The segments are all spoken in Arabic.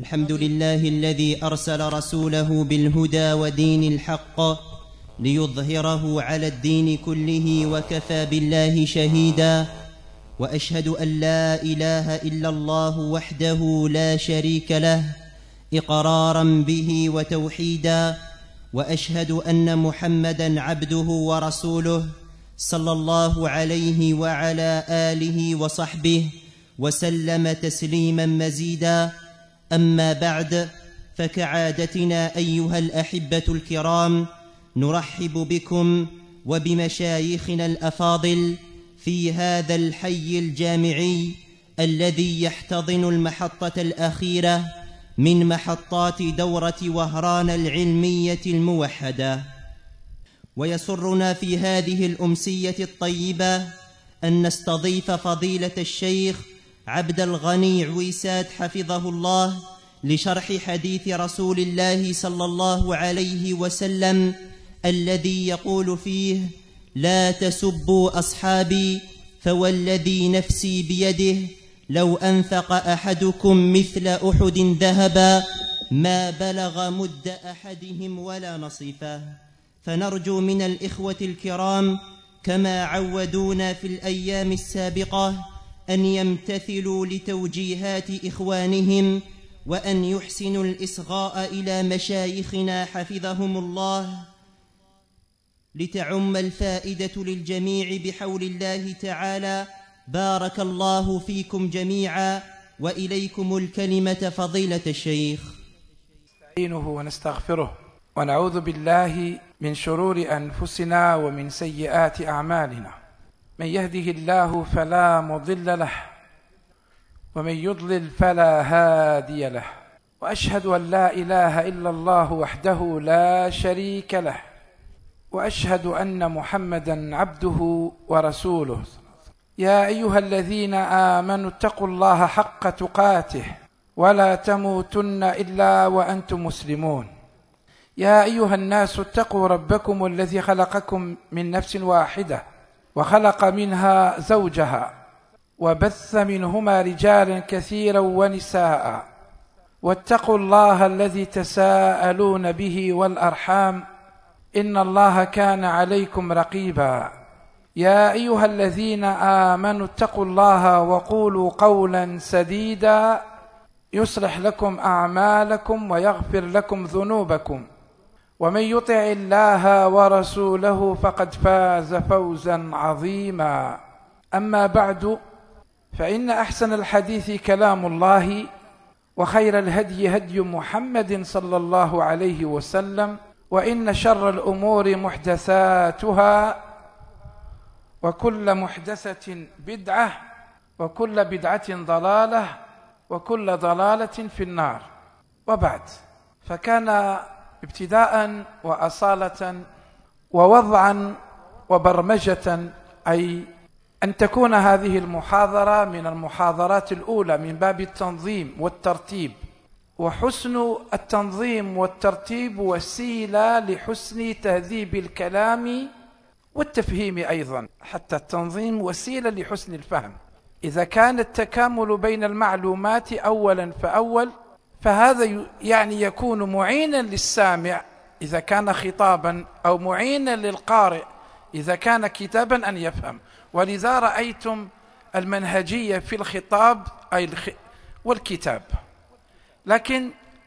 الحمد لله الذي أرسل رسوله بالهدى ودين الحق ليظهره على الدين كله وكفى بالله شهيدا. وأشهد أن لا إله إلا الله وحده لا شريك له إقرارا به وتوحيدا. وأشهد أن محمدا عبده ورسوله صلى الله عليه وعلى آله وصحبه وسلم تسليما مزيدا. أما بعد، فكعادتنا أيها الأحبة الكرام نرحب بكم وبمشايخنا الأفاضل في هذا الحي الجامعي الذي يحتضن المحطة الأخيرة من محطات دورة وهران العلمية الموحدة. ويسرنا في هذه الأمسية الطيبة أن نستضيف فضيلة الشيخ عبد الغني عويسات حفظه الله لشرح حديث رسول الله صلى الله عليه وسلم الذي يقول فيه: لا تسبوا أصحابي فوالذي نفسي بيده لو أنفق أحدكم مثل أحد ذهبا ما بلغ مد أحدهم ولا نصيفه. فنرجو من الإخوة الكرام كما عودونا في الأيام السابقة أن يمتثلوا لتوجيهات إخوانهم وأن يحسنوا الإصغاء إلى مشايخنا حفظهم الله لتعم الفائدة للجميع بحول الله تعالى. بارك الله فيكم جميعا، وإليكم الكلمة فضيلة الشيخ. نستعينه ونستغفره ونعوذ بالله من شرور أنفسنا ومن سيئات أعمالنا. من يهده الله فلا مضل له ومن يضلل فلا هادي له، وأشهد أن لا إله إلا الله وحده لا شريك له، وأشهد أن محمدا عبده ورسوله. يا أيها الذين آمنوا اتقوا الله حق تقاته ولا تموتن إلا وأنتم مسلمون. يا أيها الناس اتقوا ربكم الذي خلقكم من نفس واحدة وخلق منها زوجها وبث منهما رجالا كثيرا ونساء، واتقوا الله الذي تساءلون به والأرحام إن الله كان عليكم رقيبا. يا أيها الذين آمنوا اتقوا الله وقولوا قولا سديدا يصلح لكم أعمالكم ويغفر لكم ذنوبكم، ومن يطع الله ورسوله فقد فاز فوزا عظيما. أما بعد، فإن أحسن الحديث كلام الله، وخير الهدي هدي محمد صلى الله عليه وسلم، وإن شر الأمور محدثاتها، وكل محدثة بدعة، وكل بدعة ضلالة، وكل ضلالة في النار. وبعد، فكان ابتداء وأصالة ووضعا وبرمجة أي أن تكون هذه المحاضرة من المحاضرات الأولى من باب التنظيم والترتيب. وحسن التنظيم والترتيب وسيلة لحسن تهذيب الكلام والتفهيم أيضا، حتى التنظيم وسيلة لحسن الفهم. إذا كان التكامل بين المعلومات أولا فأول، فهذا يعني يكون معينا للسامع إذا كان خطابا، أو معينا للقارئ إذا كان كتابا أن يفهم. ولذا رأيتم المنهجية في الخطاب أي والكتاب. لكن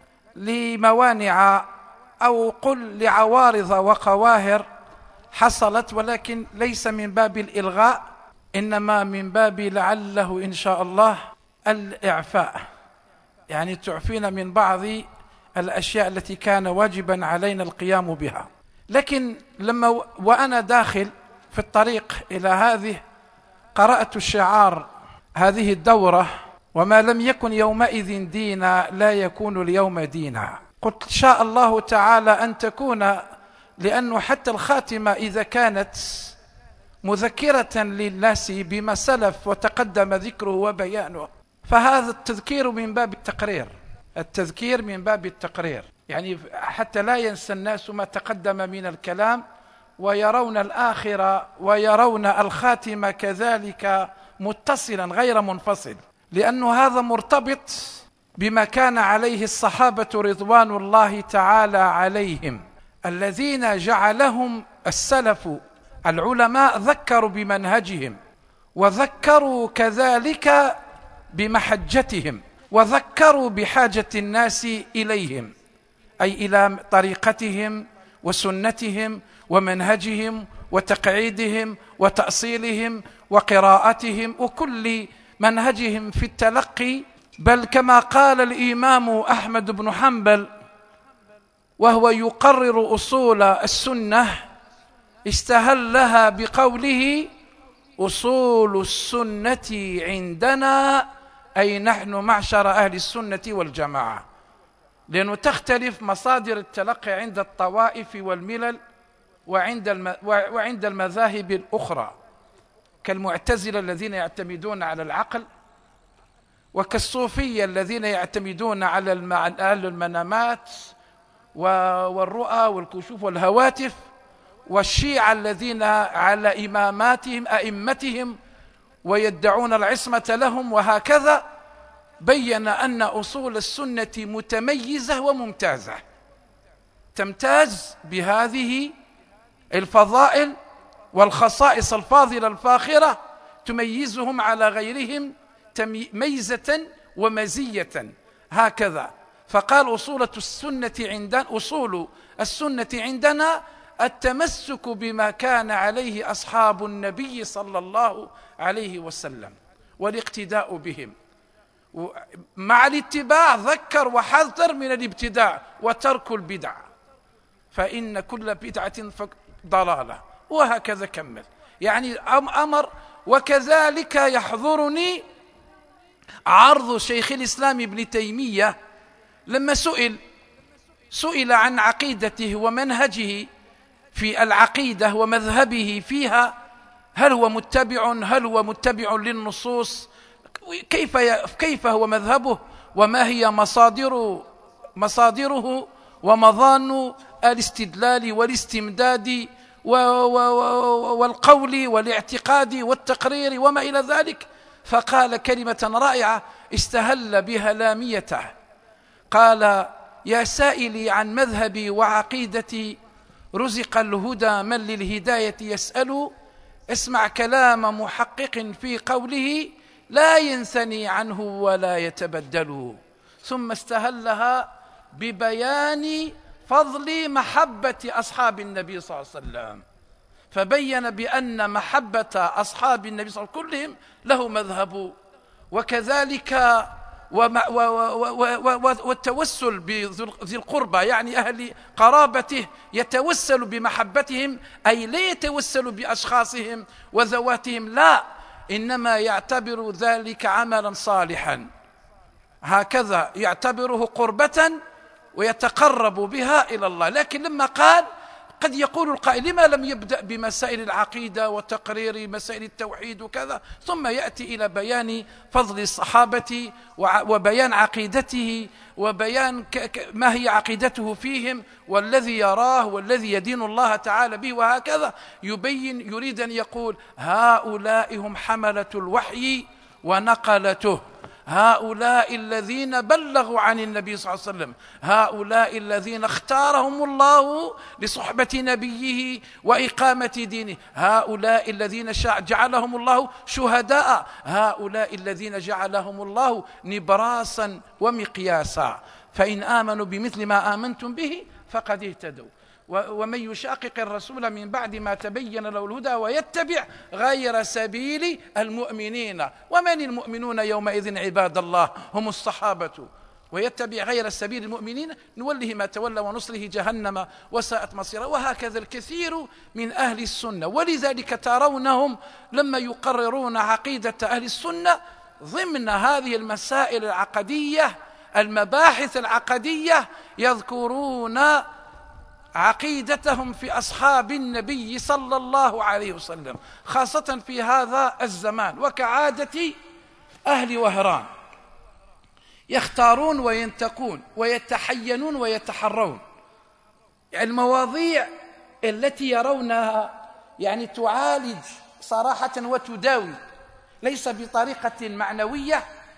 لموانع أو قل لعوارض وقواهر حصلت، ولكن ليس من باب الإلغاء، إنما من باب لعله إن شاء الله الإعفاء، يعني تعفينا من بعض الأشياء التي كان واجبا علينا القيام بها. لكن لما وأنا داخل في الطريق إلى هذه قرأت الشعار هذه الدورة: وما لم يكن يومئذ دينا لا يكون اليوم دينا. قلت شاء الله تعالى أن تكون، لأنه حتى الخاتمة إذا كانت مذكرة للناس بما سلف وتقدم ذكره وبيانه، فهذا التذكير من باب التقرير، التذكير من باب التقرير، يعني حتى لا ينسى الناس ما تقدم من الكلام، ويرون الآخرة ويرون الخاتمة كذلك متصلا غير منفصل، لأن هذا مرتبط بما كان عليه الصحابة رضوان الله تعالى عليهم، الذين جعلهم السلف العلماء ذكروا بمنهجهم، وذكروا كذلك بمحجتهم، وذكروا بحاجة الناس إليهم، أي إلى طريقتهم وسنتهم ومنهجهم وتقعيدهم وتأصيلهم وقراءتهم وكل منهجهم في التلقي. بل كما قال الإمام أحمد بن حنبل وهو يقرر أصول السنة، استهلها بقوله: أصول السنة عندنا، أي نحن معشر أهل السنة والجماعة، لأنه تختلف مصادر التلقي عند الطوائف والملل وعند المذاهب الأخرى، كالمعتزلة الذين يعتمدون على العقل، وكالصوفية الذين يعتمدون على المنامات والرؤى والكشوف والهواتف، والشيعة الذين على أئمتهم ويدعون العصمة لهم، وهكذا. بين أن أصول السنة متميزة وممتازة، تمتاز بهذه الفضائل والخصائص الفاضلة الفاخرة تميزهم على غيرهم ميزة ومزية، هكذا. فقال أصول السنة عندنا التمسك بما كان عليه أصحاب النبي صلى الله عليه وسلم والاقتداء بهم، مع الاتباع ذكر وحذر من الابتداع وترك البدع، فإن كل بدعة ضلالة، وهكذا كمل. يعني أمر. وكذلك يحضرني عرض شيخ الإسلام ابن تيمية لما سئل عن عقيدته ومنهجه في العقيدة ومذهبه فيها، هل هو متبع للنصوص، كيف هو مذهبه، وما هي مصادره ومظان الاستدلال والاستمداد والقول والاعتقاد والتقرير وما إلى ذلك. فقال كلمة رائعة استهل بها لاميته، قال: يا سائلي عن مذهبي وعقيدتي، رزق الهدى من للهداية يسأل، اسمع كلام محقق في قوله، لا ينثني عنه ولا يتبدل. ثم استهلها ببيان فضل محبة أصحاب النبي صلى الله عليه وسلم، فبين بأن محبة أصحاب النبي صلى الله عليه وسلم كلهم له مذهب، وكذلك والتوسل بذي القربى، يعني أهل قرابته، يتوسل بمحبتهم، أي لا يتوسل بأشخاصهم وذواتهم، لا، إنما يعتبر ذلك عملا صالحا، هكذا يعتبره قربة ويتقرب بها إلى الله. لكن لما قال، قد يقول القائل: لما لم يبدأ بمسائل العقيدة وتقرير مسائل التوحيد وكذا، ثم يأتي إلى بيان فضل الصحابة وبيان عقيدته وبيان ما هي عقيدته فيهم والذي يراه والذي يدين الله تعالى به، وهكذا يريد أن يقول: هؤلاء هم حملة الوحي ونقلته، هؤلاء الذين بلغوا عن النبي صلى الله عليه وسلم، هؤلاء الذين اختارهم الله لصحبة نبيه وإقامة دينه، هؤلاء الذين جعلهم الله شهداء، هؤلاء الذين جعلهم الله نبراسا ومقياسا، فإن آمنوا بمثل ما آمنتم به فقد اهتدوا، ومن يشاقق الرسول من بعد ما تبين له الهدى ويتبع غير سبيل المؤمنين. ومن المؤمنون يومئذ عباد الله؟ هم الصحابة. ويتبع غير سبيل المؤمنين نوله ما تولى ونصله جهنم وساءت مصيرا. وهكذا الكثير من أهل السنة، ولذلك ترونهم لما يقررون عقيدة أهل السنة ضمن هذه المسائل العقدية، المباحث العقدية، يذكرون عقيدتهم في أصحاب النبي صلى الله عليه وسلم، خاصة في هذا الزمان. وكعادة أهل وهران يختارون وينتقون ويتحينون ويتحرون المواضيع التي يرونها يعني تعالج صراحة وتداوي، ليس بطريقة معنوية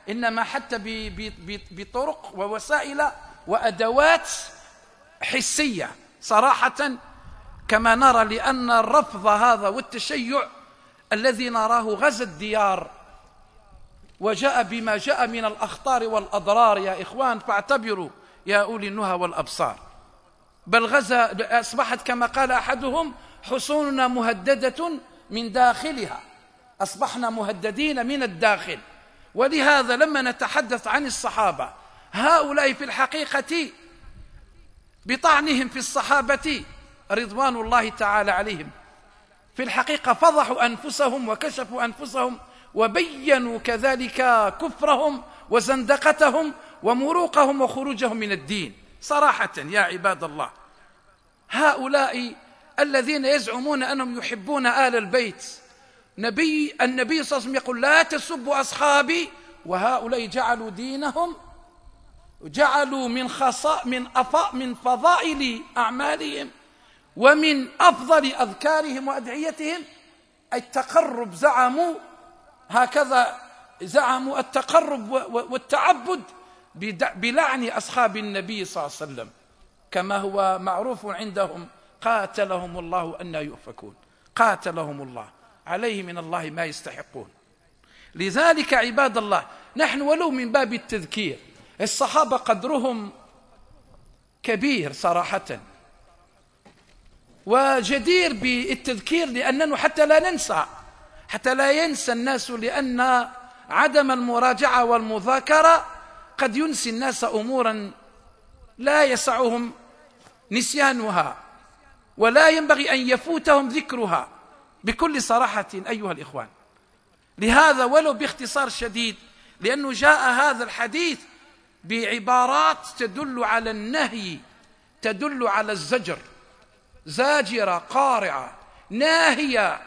إنما حتى بطرق ووسائل وأدوات حسية صراحة كما نرى، لأن الرفض هذا والتشيع الذي نراه غزا الديار وجاء بما جاء من الأخطار والأضرار يا إخوان، فاعتبروا يا أولي النهى والأبصار. بل غزا أصبحت كما قال أحدهم حصوننا مهددة من داخلها، أصبحنا مهددين من الداخل. ولهذا لما نتحدث عن الصحابة هؤلاء في الحقيقة بطعنهم في الصحابة رضوان الله تعالى عليهم في الحقيقة فضحوا أنفسهم وكشفوا أنفسهم وبينوا كذلك كفرهم وزندقتهم ومروقهم وخروجهم من الدين صراحة يا عباد الله. هؤلاء الذين يزعمون أنهم يحبون آل البيت، النبي صلى الله عليه وسلم يقول لا تسبوا أصحابي، وهؤلاء جعلوا دينهم جعلوا من فضائل أعمالهم ومن أفضل أذكارهم وأدعيتهم التقرب، زعموا التقرب والتعبد بلعن أصحاب النبي صلى الله عليه وسلم كما هو معروف عندهم. قاتلهم الله أن يؤفكون، قاتلهم الله، عليه من الله ما يستحقون. لذلك عباد الله نحن ولو من باب التذكير، الصحابة قدرهم كبير صراحة وجدير بالتذكير، لأننا حتى لا ينسى الناس، لأن عدم المراجعة والمذاكرة قد ينسي الناس أمورا لا يسعهم نسيانها ولا ينبغي أن يفوتهم ذكرها بكل صراحة أيها الإخوان. لهذا ولو باختصار شديد، لأنه جاء هذا الحديث بعبارات تدل على النهي، تدل على الزجر، زاجرة قارعة ناهية.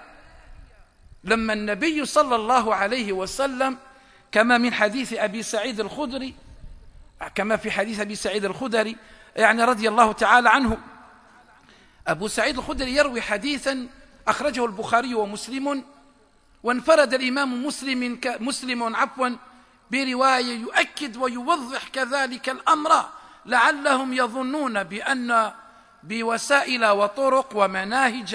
لما النبي صلى الله عليه وسلم كما من حديث أبي سعيد الخدري، كما في حديث أبي سعيد الخدري يعني رضي الله تعالى عنه، أبو سعيد الخدري يروي حديثا أخرجه البخاري ومسلم، وانفرد الإمام مسلم برواية يؤكد ويوضح كذلك الأمر، لعلهم يظنون بأن بوسائل وطرق ومناهج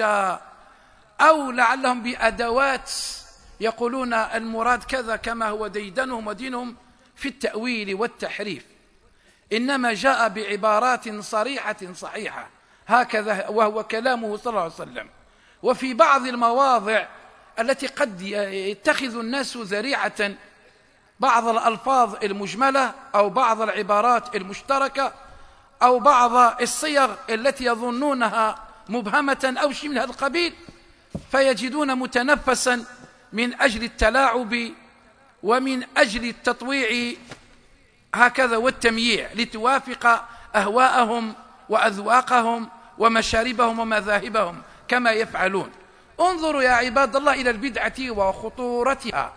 أو لعلهم بأدوات يقولون المراد كذا كما هو ديدنهم ودينهم في التأويل والتحريف، إنما جاء بعبارات صريحة صحيحة هكذا وهو كلامه صلى الله عليه وسلم. وفي بعض المواضع التي قد يتخذ الناس ذريعة بعض الألفاظ المجملة أو بعض العبارات المشتركة أو بعض الصيغ التي يظنونها مبهمة أو شيء من هذا القبيل، فيجدون متنفسا من أجل التلاعب ومن أجل التطويع هكذا والتمييع لتوافق أهواءهم وأذواقهم ومشاربهم ومذاهبهم كما يفعلون. انظروا يا عباد الله إلى البدعة وخطورتها.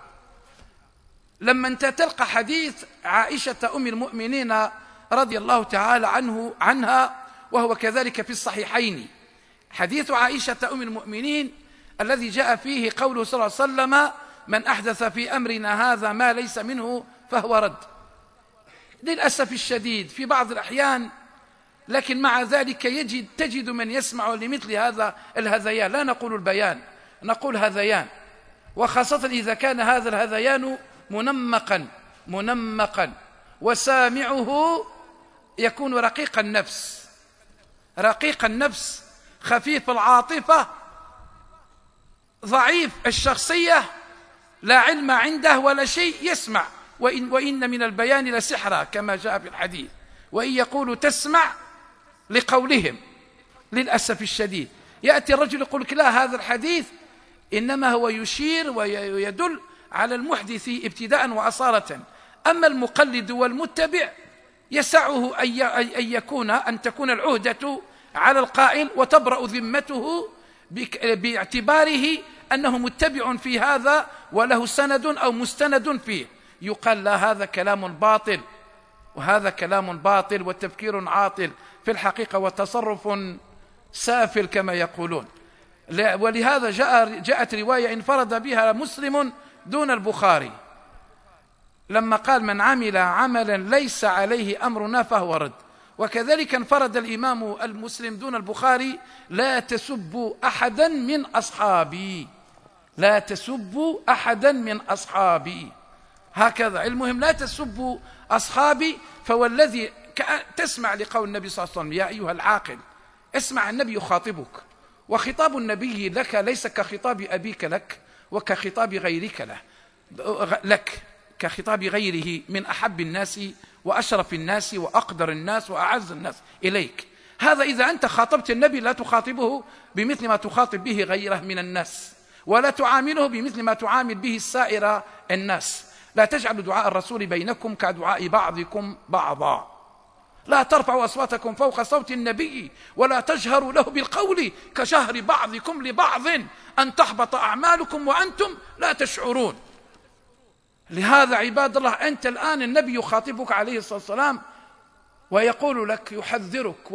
لما انت تلقى حديث عائشة أم المؤمنين رضي الله تعالى عنها وهو كذلك في الصحيحين، حديث عائشة أم المؤمنين الذي جاء فيه قوله صلى الله عليه وسلم من أحدث في أمرنا هذا ما ليس منه فهو رد. للأسف الشديد في بعض الأحيان، لكن مع ذلك تجد من يسمع لمثل هذا الهذيان، لا نقول البيان نقول هذيان، وخاصة إذا كان هذا الهذيان منمقا وسامعه يكون رقيق النفس خفيف العاطفة ضعيف الشخصية، لا علم عنده ولا شيء، يسمع وإن من البيان لسحرا كما جاء في الحديث، وإن يقول تسمع لقولهم. للأسف الشديد يأتي الرجل يقول لك لا، هذا الحديث إنما هو يشير ويدل على المحدث ابتداء وأصالة، أما المقلد والمتبع يسعه أن تكون العهدة على القائل وتبرأ ذمته باعتباره أنه متبع في هذا وله سند أو مستند فيه. يقال لا، هذا كلام باطل، وهذا كلام باطل وتفكير عاطل في الحقيقة وتصرف سافل كما يقولون. ولهذا جاءت رواية انفرد بها مسلم دون البخاري، لما قال من عمل عملا ليس عليه أمرنا فهو رد. وكذلك انفرد الإمام المسلم دون البخاري: لا تسبوا أحدا من أصحابي، لا تسبوا أحدا من أصحابي، هكذا. المهم لا تسبوا أصحابي. فوالذي تسمع لقول النبي صلى الله عليه وسلم: يا أيها العاقل اسمع، النبي يخاطبك، وخطاب النبي لك ليس كخطاب أبيك لك وكخطاب غيرك لك، كخطاب غيره من أحب الناس وأشرف الناس وأقدر الناس وأعز الناس إليك. هذا إذا أنت خاطبت النبي لا تخاطبه بمثل ما تخاطب به غيره من الناس، ولا تعامله بمثل ما تعامل به السائر الناس. لا تجعلوا دعاء الرسول بينكم كدعاء بعضكم بعضا. لا ترفعوا أصواتكم فوق صوت النبي ولا تجهروا له بالقول كجهر بعضكم لبعض أن تحبط أعمالكم وأنتم لا تشعرون. لهذا عباد الله، أنت الآن النبي يخاطبك عليه الصلاة والسلام ويقول لك، يحذرك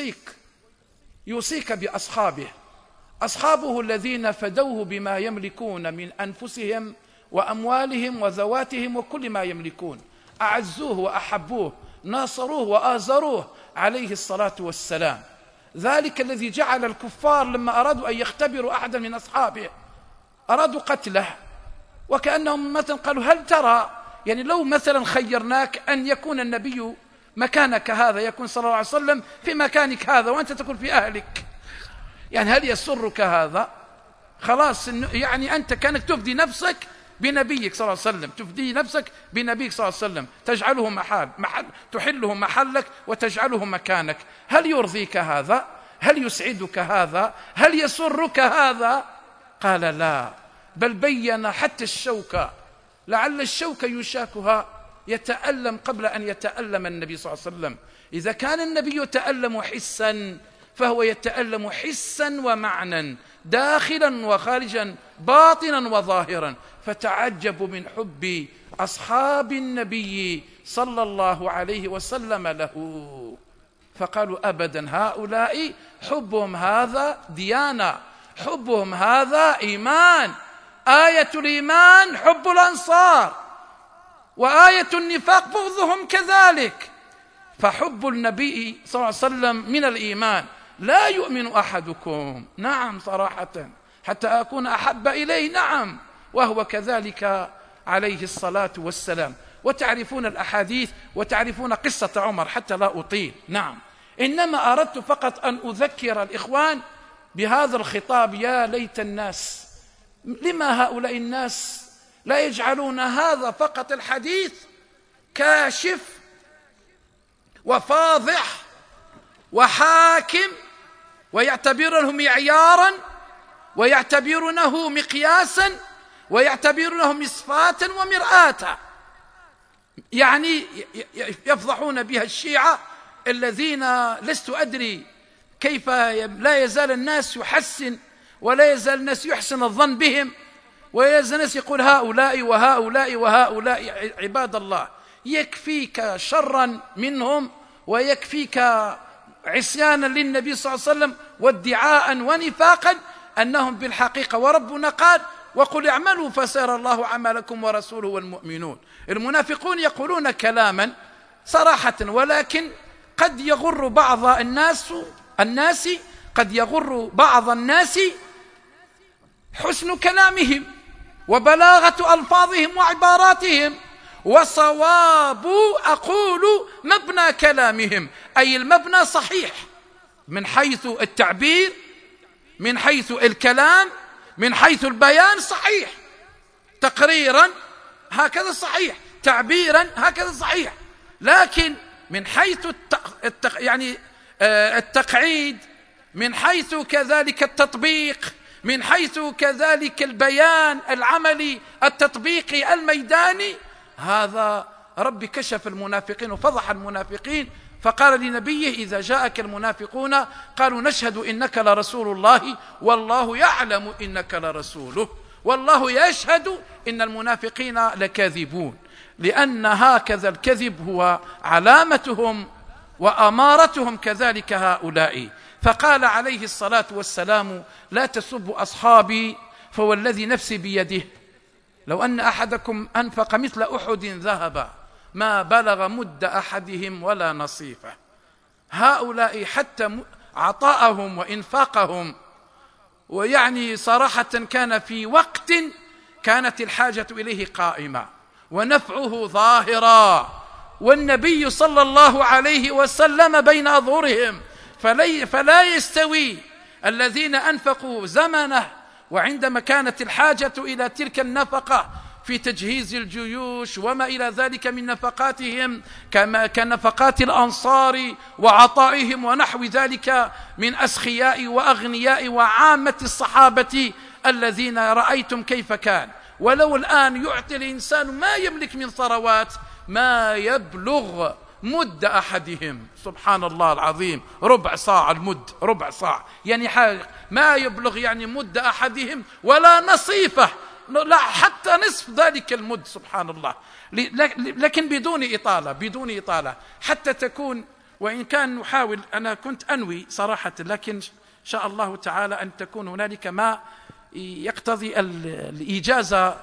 ويوصيك بأصحابه، أصحابه الذين فدوه بما يملكون من أنفسهم وأموالهم وذواتهم وكل ما يملكون، أعزوه وأحبوه، ناصروه وآزروه عليه الصلاة والسلام. ذلك الذي جعل الكفار لما أرادوا أن يختبروا أحدا من أصحابه أرادوا قتله، وكأنهم مثلا قالوا: هل ترى، يعني لو مثلا خيرناك أن يكون النبي مكانك هذا، يكون صلى الله عليه وسلم في مكانك هذا وأنت تكون في أهلك، يعني هل يسرك هذا؟ خلاص، يعني أنت كانك تفدي نفسك بنبيك صلى الله عليه وسلم، تفدي نفسك بنبيك صلى الله عليه وسلم، تجعله محل تحله محلك وتجعله مكانك. هل يرضيك هذا؟ هل يسعدك هذا؟ هل يسرك هذا؟ قال: لا، بل بين حتى الشوكة، لعل الشوكة يشاكها يتألم قبل أن يتألم النبي صلى الله عليه وسلم. إذا كان النبي يتألم حسا فهو يتألم حسا ومعنى، داخلا وخارجا، باطنا وظاهرا. فتعجبوا من حب أصحاب النبي صلى الله عليه وسلم له، فقالوا: أبدا، هؤلاء حبهم هذا ديانة، حبهم هذا إيمان. آية الإيمان حب الأنصار، وآية النفاق بغضهم كذلك. فحب النبي صلى الله عليه وسلم من الإيمان. لا يؤمن أحدكم، نعم صراحة، حتى أكون أحب إليه، نعم، وهو كذلك عليه الصلاة والسلام. وتعرفون الأحاديث وتعرفون قصة عمر حتى لا أطيل. نعم، إنما أردت فقط أن أذكر الإخوان بهذا الخطاب. يا ليت الناس، لما هؤلاء الناس لا يجعلون هذا فقط الحديث كاشف وفاضح وحاكم، ويعتبرونه معيارا، ويعتبرونه مقياسا، ويعتبرونه مصفاة ومرآة، يعني يفضحون بها الشيعة الذين لست أدري كيف لا يزال الناس يحسن، ولا يزال الناس يحسن الظن بهم، ولا يزال الناس يقول هؤلاء وهؤلاء وهؤلاء. عباد الله، يكفيك شرا منهم ويكفيك عصيانا للنبي صلى الله عليه وسلم وادعاء ونفاقا أنهم بالحقيقة، وربنا قال: وقل اعملوا فسيرى الله عملكم ورسوله والمؤمنون. المنافقون يقولون كلاما صراحة، ولكن قد يغر بعض الناس قد يغر بعض الناس حسن كلامهم وبلاغة ألفاظهم وعباراتهم، وصواب أقول مبنى كلامهم، أي المبنى صحيح من حيث التعبير، من حيث الكلام، من حيث البيان صحيح، تقريرا هكذا صحيح، تعبيرا هكذا صحيح، لكن من حيث التقعيد، من حيث كذلك التطبيق، من حيث كذلك البيان العملي التطبيقي الميداني، هذا ربي كشف المنافقين وفضح المنافقين. فقال لنبيه: إذا جاءك المنافقون قالوا نشهد إنك لرسول الله والله يعلم إنك لرسوله والله يشهد إن المنافقين لكاذبون، لأن هكذا الكذب هو علامتهم وأمارتهم كذلك هؤلاء. فقال عليه الصلاة والسلام: لا تسبوا أصحابي فوالذي نفسي بيده لو أن أحدكم أنفق مثل أحد ذهبا ما بلغ مد أحدهم ولا نصيفه. هؤلاء حتى عطاءهم وإنفاقهم ويعني صراحة كان في وقت كانت الحاجة إليه قائمة ونفعه ظاهرا، والنبي صلى الله عليه وسلم بين أظهرهم، فلا يستوي الذين أنفقوا زمنه وعندما كانت الحاجة إلى تلك النفقة في تجهيز الجيوش وما إلى ذلك من نفقاتهم كنفقات الأنصار وعطائهم ونحو ذلك من أسخياء وأغنياء وعامة الصحابة الذين رأيتم كيف كان. ولو الآن يعطي الإنسان ما يملك من ثروات ما يبلغ مد أحدهم، سبحان الله العظيم، ربع صاع، المد ربع صاع، يعني ما يبلغ يعني مد أحدهم ولا نصيفه، لا حتى نصف ذلك المد، سبحان الله. لكن بدون إطالة حتى تكون، وإن كان نحاول، أنا كنت أنوي صراحة، لكن إن شاء الله تعالى أن تكون هنالك ما يقتضي الإجازة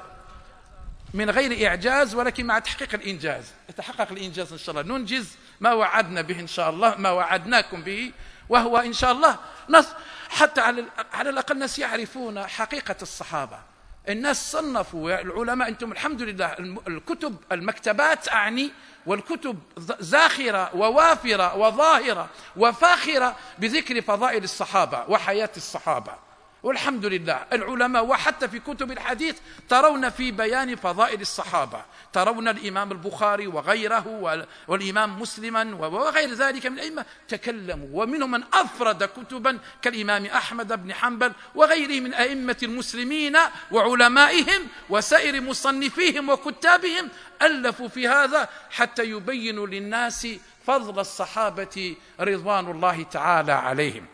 من غير إعجاز ولكن مع تحقيق الإنجاز. يتحقق الإنجاز إن شاء الله، ننجز ما وعدنا به إن شاء الله، ما وعدناكم به، وهو إن شاء الله حتى على الأقل الناس يعرفون حقيقة الصحابة. الناس صنفوا العلماء، أنتم الحمد لله الكتب، المكتبات أعني، والكتب زاخرة ووافرة وظاهرة وفاخرة بذكر فضائل الصحابة وحياة الصحابة، والحمد لله. العلماء وحتى في كتب الحديث ترون في بيان فضائل الصحابة، ترون الإمام البخاري وغيره والإمام مسلما وغير ذلك من الأئمة تكلموا، ومنهم من أفرد كتبا كالإمام أحمد بن حنبل وغيره من أئمة المسلمين وعلمائهم وسائر مصنفيهم وكتابهم، ألفوا في هذا حتى يبينوا للناس فضل الصحابة رضوان الله تعالى عليهم.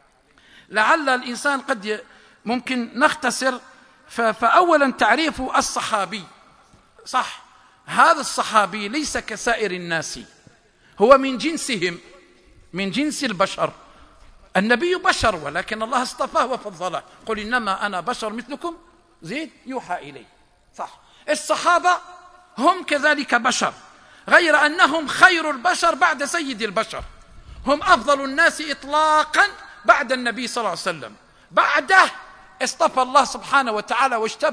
لعل الإنسان قد ممكن نختصر، فأولا تعريف الصحابي صح. هذا الصحابي ليس كسائر الناس، هو من جنسهم، من جنس البشر. النبي بشر ولكن الله اصطفاه وفضله، قل إنما أنا بشر مثلكم زيد يوحى إلي، صح. الصحابة هم كذلك بشر، غير أنهم خير البشر بعد سيد البشر، هم أفضل الناس إطلاقا بعد النبي صلى الله عليه وسلم. بعده اصطفى الله سبحانه وتعالى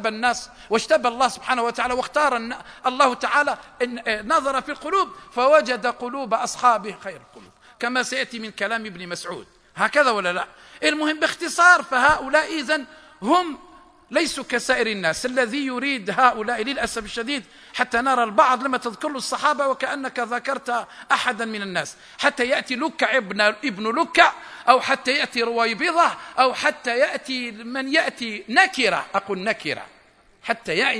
واجتبى الله سبحانه وتعالى واختار الله تعالى، نظر في القلوب فوجد قلوب أصحابه خير القلوب، كما سيأتي من كلام ابن مسعود، هكذا ولا لا؟ المهم باختصار، فهؤلاء إذن هم ليسوا كسائر الناس. الذي يريد هؤلاء للأسف الشديد حتى نرى البعض لما تذكر له الصحابة وكأنك ذكرت أحدا من الناس، حتى يأتي لكع ابن لكع، أو حتى يأتي رويبضة، أو حتى يأتي من يأتي نكرة، أقول نكرة، حتى يأتي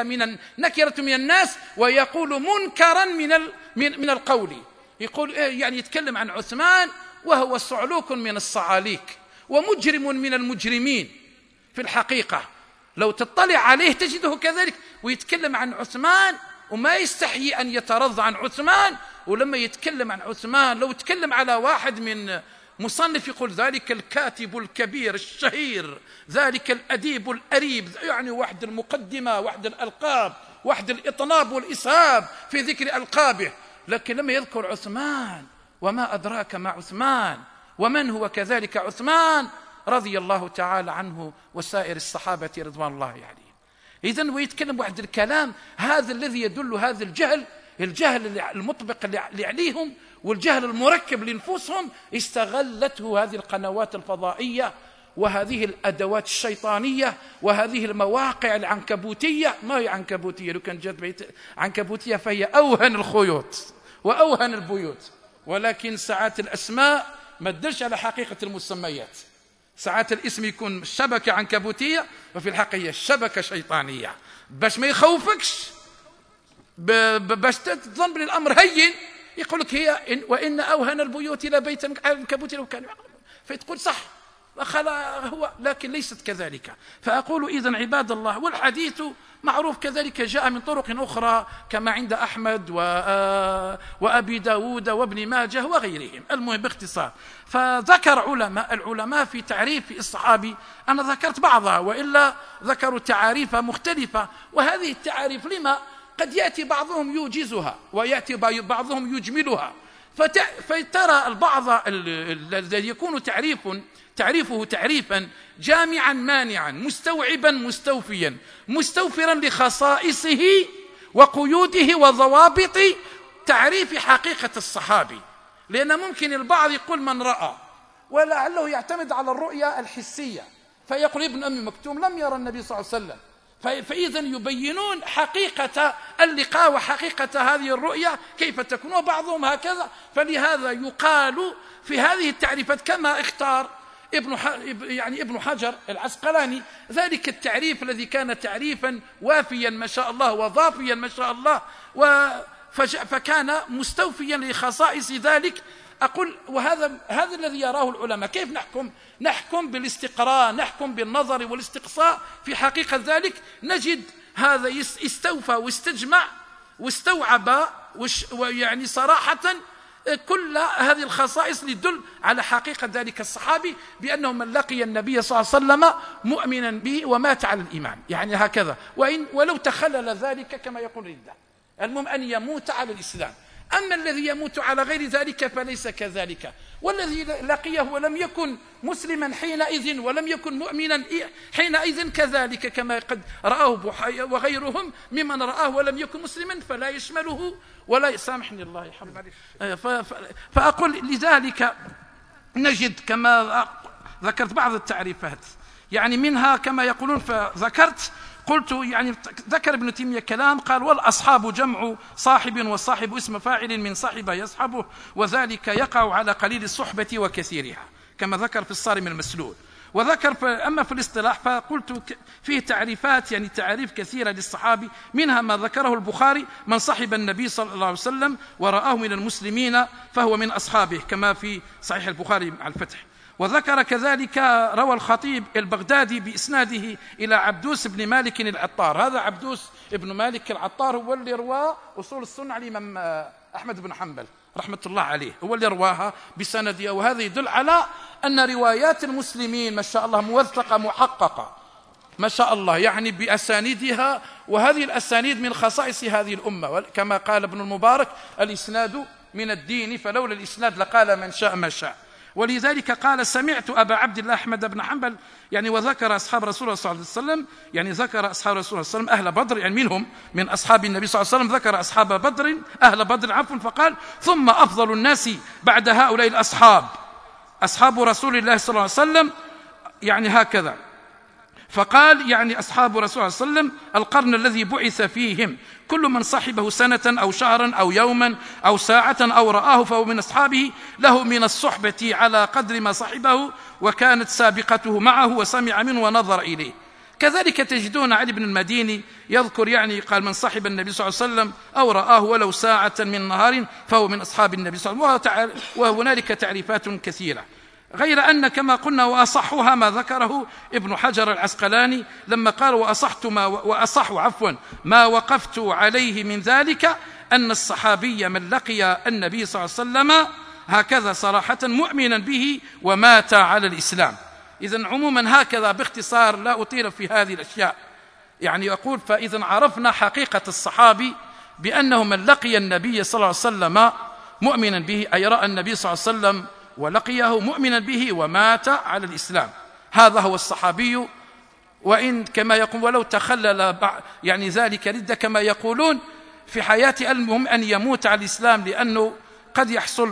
نكرة من الناس ويقول منكرا من القول، يقول يعني يتكلم عن عثمان وهو صعلوك من الصعاليك ومجرم من المجرمين في الحقيقة، لو تطلع عليه تجده كذلك، ويتكلم عن عثمان وما يستحيي أن يترضى عن عثمان. ولما يتكلم عن عثمان لو يتكلم على واحد من مصنف يقول ذلك الكاتب الكبير الشهير، ذلك الأديب الأريب، يعني واحد المقدمة، واحد الألقاب، واحد الإطناب والإسهاب في ذكر ألقابه. لكن لما يذكر عثمان، وما أدراك ما عثمان ومن هو كذلك عثمان رضي الله تعالى عنه وسائر الصحابة رضوان الله عليهم. إذن ويتكلم واحد الكلام هذا الذي يدل هذا الجهل المطبق اللي عليهم، والجهل المركب لنفوسهم، استغلته هذه القنوات الفضائية وهذه الأدوات الشيطانية وهذه المواقع العنكبوتية. ما هي عنكبوتية؟ لو كان جات عنكبوتية فهي أوهن الخيوط وأوهن البيوت، ولكن ساعات الأسماء ما تدلش على حقيقة المسميات. ساعات الاسم يكون شبكة عنكبوتية وفي الحقيقة هي شبكة شيطانية، باش ما يخوفكش، باش تظن بالأمر هين، يقول لك هي وإن أوهن البيوت إلى بيت عنكبوتي لو كان، فتقول صح، هو لكن ليست كذلك. فأقول إذن عباد الله، والحديث معروف كذلك جاء من طرق أخرى كما عند أحمد وأبي داود وابن ماجه وغيرهم. المهم باختصار، فذكر العلماء في تعريف الصحابي، أنا ذكرت بعضها وإلا ذكروا تعاريف مختلفة، وهذه التعاريف لما قد يأتي بعضهم يوجزها ويأتي بعضهم يجملها، فترى البعض الذي يكون تعريفه تعريفا جامعا مانعا مستوعبا مستوفيا مستوفرا لخصائصه وقيوده وضوابط تعريف حقيقة الصحابي. لأن ممكن البعض يقول من رأى، ولعله يعتمد على الرؤية الحسية، فيقول ابن أم مكتوم لم يرى النبي صلى الله عليه وسلم، فإذا يبينون حقيقة اللقاء وحقيقة هذه الرؤية كيف تكون، وبعضهم هكذا. فلهذا يقال في هذه التعريفات كما اختار ابن حجر العسقلاني ذلك التعريف الذي كان تعريفا وافيا ما شاء الله وضافيا ما شاء الله، فكان مستوفيا لخصائص ذلك. أقول هذا الذي يراه العلماء. كيف نحكم بالاستقراء، نحكم بالنظر والاستقصاء في حقيقة ذلك؟ نجد هذا استوفى واستجمع واستوعب ويعني صراحة كل هذه الخصائص لتدل على حقيقة ذلك الصحابي، بأنه من لقي النبي صلى الله عليه وسلم مؤمنا به ومات على الإيمان، يعني هكذا، ولو تخلل ذلك كما يقول ردة. المهم أن يموت على الإسلام. أما الذي يموت على غير ذلك فليس كذلك، والذي لقيه ولم يكن مسلما حينئذ ولم يكن مؤمنا حينئذ كذلك كما قد رآه وغيرهم ممن رآه ولم يكن مسلما فلا يشمله ولا يسامحني الله يحفظه. فأقول لذلك نجد كما ذكرت بعض التعريفات، يعني منها كما يقولون، فذكرت قلت يعني ذكر ابن تيمية كلام قال: والأصحاب جمع صاحب، والصاحب اسم فاعل من صاحب يصحبه، وذلك يقع على قليل الصحبة وكثيرها، كما ذكر في الصارم المسلول. وذكر أما في الاصطلاح فقلت فيه تعريفات، يعني تعريف كثيرة للصحابي، منها ما ذكره البخاري: من صحب النبي صلى الله عليه وسلم ورآه من المسلمين فهو من أصحابه، كما في صحيح البخاري مع الفتح. وذكر كذلك روى الخطيب البغدادي بإسناده إلى عبدوس بن مالك العطار. هذا عبدوس بن مالك العطار هو اللي رواه أصول السنة على الإمام أحمد بن حنبل رحمة الله عليه، هو اللي رواها بسندها. وهذا يدل على أن روايات المسلمين ما شاء الله موثقة محققة ما شاء الله، يعني بأسانيدها، وهذه الأسانيد من خصائص هذه الأمة، كما قال ابن المبارك: الإسناد من الدين، فلولا الإسناد لقال من شاء ما شاء. ولذلك قال: سمعت أبا عبد الله أحمد بن حنبل، يعني وذكر أصحاب رسول الله صلى الله عليه وسلم، يعني ذكر أصحاب رسول الله صلى الله عليه وسلم أهل بدر، يعني منهم من أصحاب النبي صلى الله عليه وسلم ذكر أصحاب بدر أهل بدر عفوا، فقال: ثم أفضل الناس بعد هؤلاء الأصحاب أصحاب رسول الله صلى الله عليه وسلم، يعني هكذا. فقال يعني أصحاب رسول الله صلى الله عليه وسلم القرن الذي بعث فيهم، كل من صاحبه سنة أو شهرا أو يوما أو ساعة أو رآه فهو من أصحابه، له من الصحبة على قدر ما صاحبه، وكانت سابقته معه وسمع منه ونظر إليه. كذلك تجدون علي بن المديني يذكر، يعني قال: من صاحب النبي صلى الله عليه وسلم أو رآه ولو ساعة من نهار فهو من أصحاب النبي صلى الله عليه وسلم. وهنالك تعريفات كثيرة، غير أن كما قلنا وأصحها ما ذكره ابن حجر العسقلاني لما قال: وأصح ما وقفت عليه من ذلك أن الصحابي من لقي النبي صلى الله عليه وسلم هكذا صراحة مؤمنا به ومات على الإسلام. إذن عموما هكذا باختصار، لا أطيل في هذه الأشياء، يعني يقول: فإذا عرفنا حقيقة الصحابي بأنه من لقي النبي صلى الله عليه وسلم مؤمنا به، أي رأى النبي صلى الله عليه وسلم ولقيه مؤمنا به ومات على الإسلام، هذا هو الصحابي. وإن كما يقول ولو تخلل يعني ذلك ردة كما يقولون في حياته، المهم أن يموت على الإسلام، لأنه قد يحصل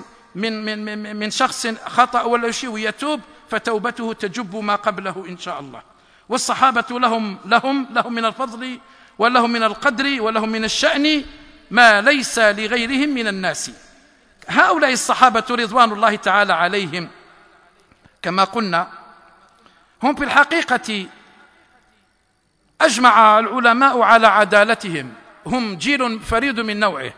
من شخص خطأ ولا شيء ويتوب، فتوبته تجب ما قبله إن شاء الله. والصحابة لهم من الفضل ولهم من القدر ولهم من الشأن ما ليس لغيرهم من الناس. هؤلاء الصحابة رضوان الله تعالى عليهم كما قلنا هم في الحقيقة أجمع العلماء على عدالتهم، هم جيل فريد من نوعه،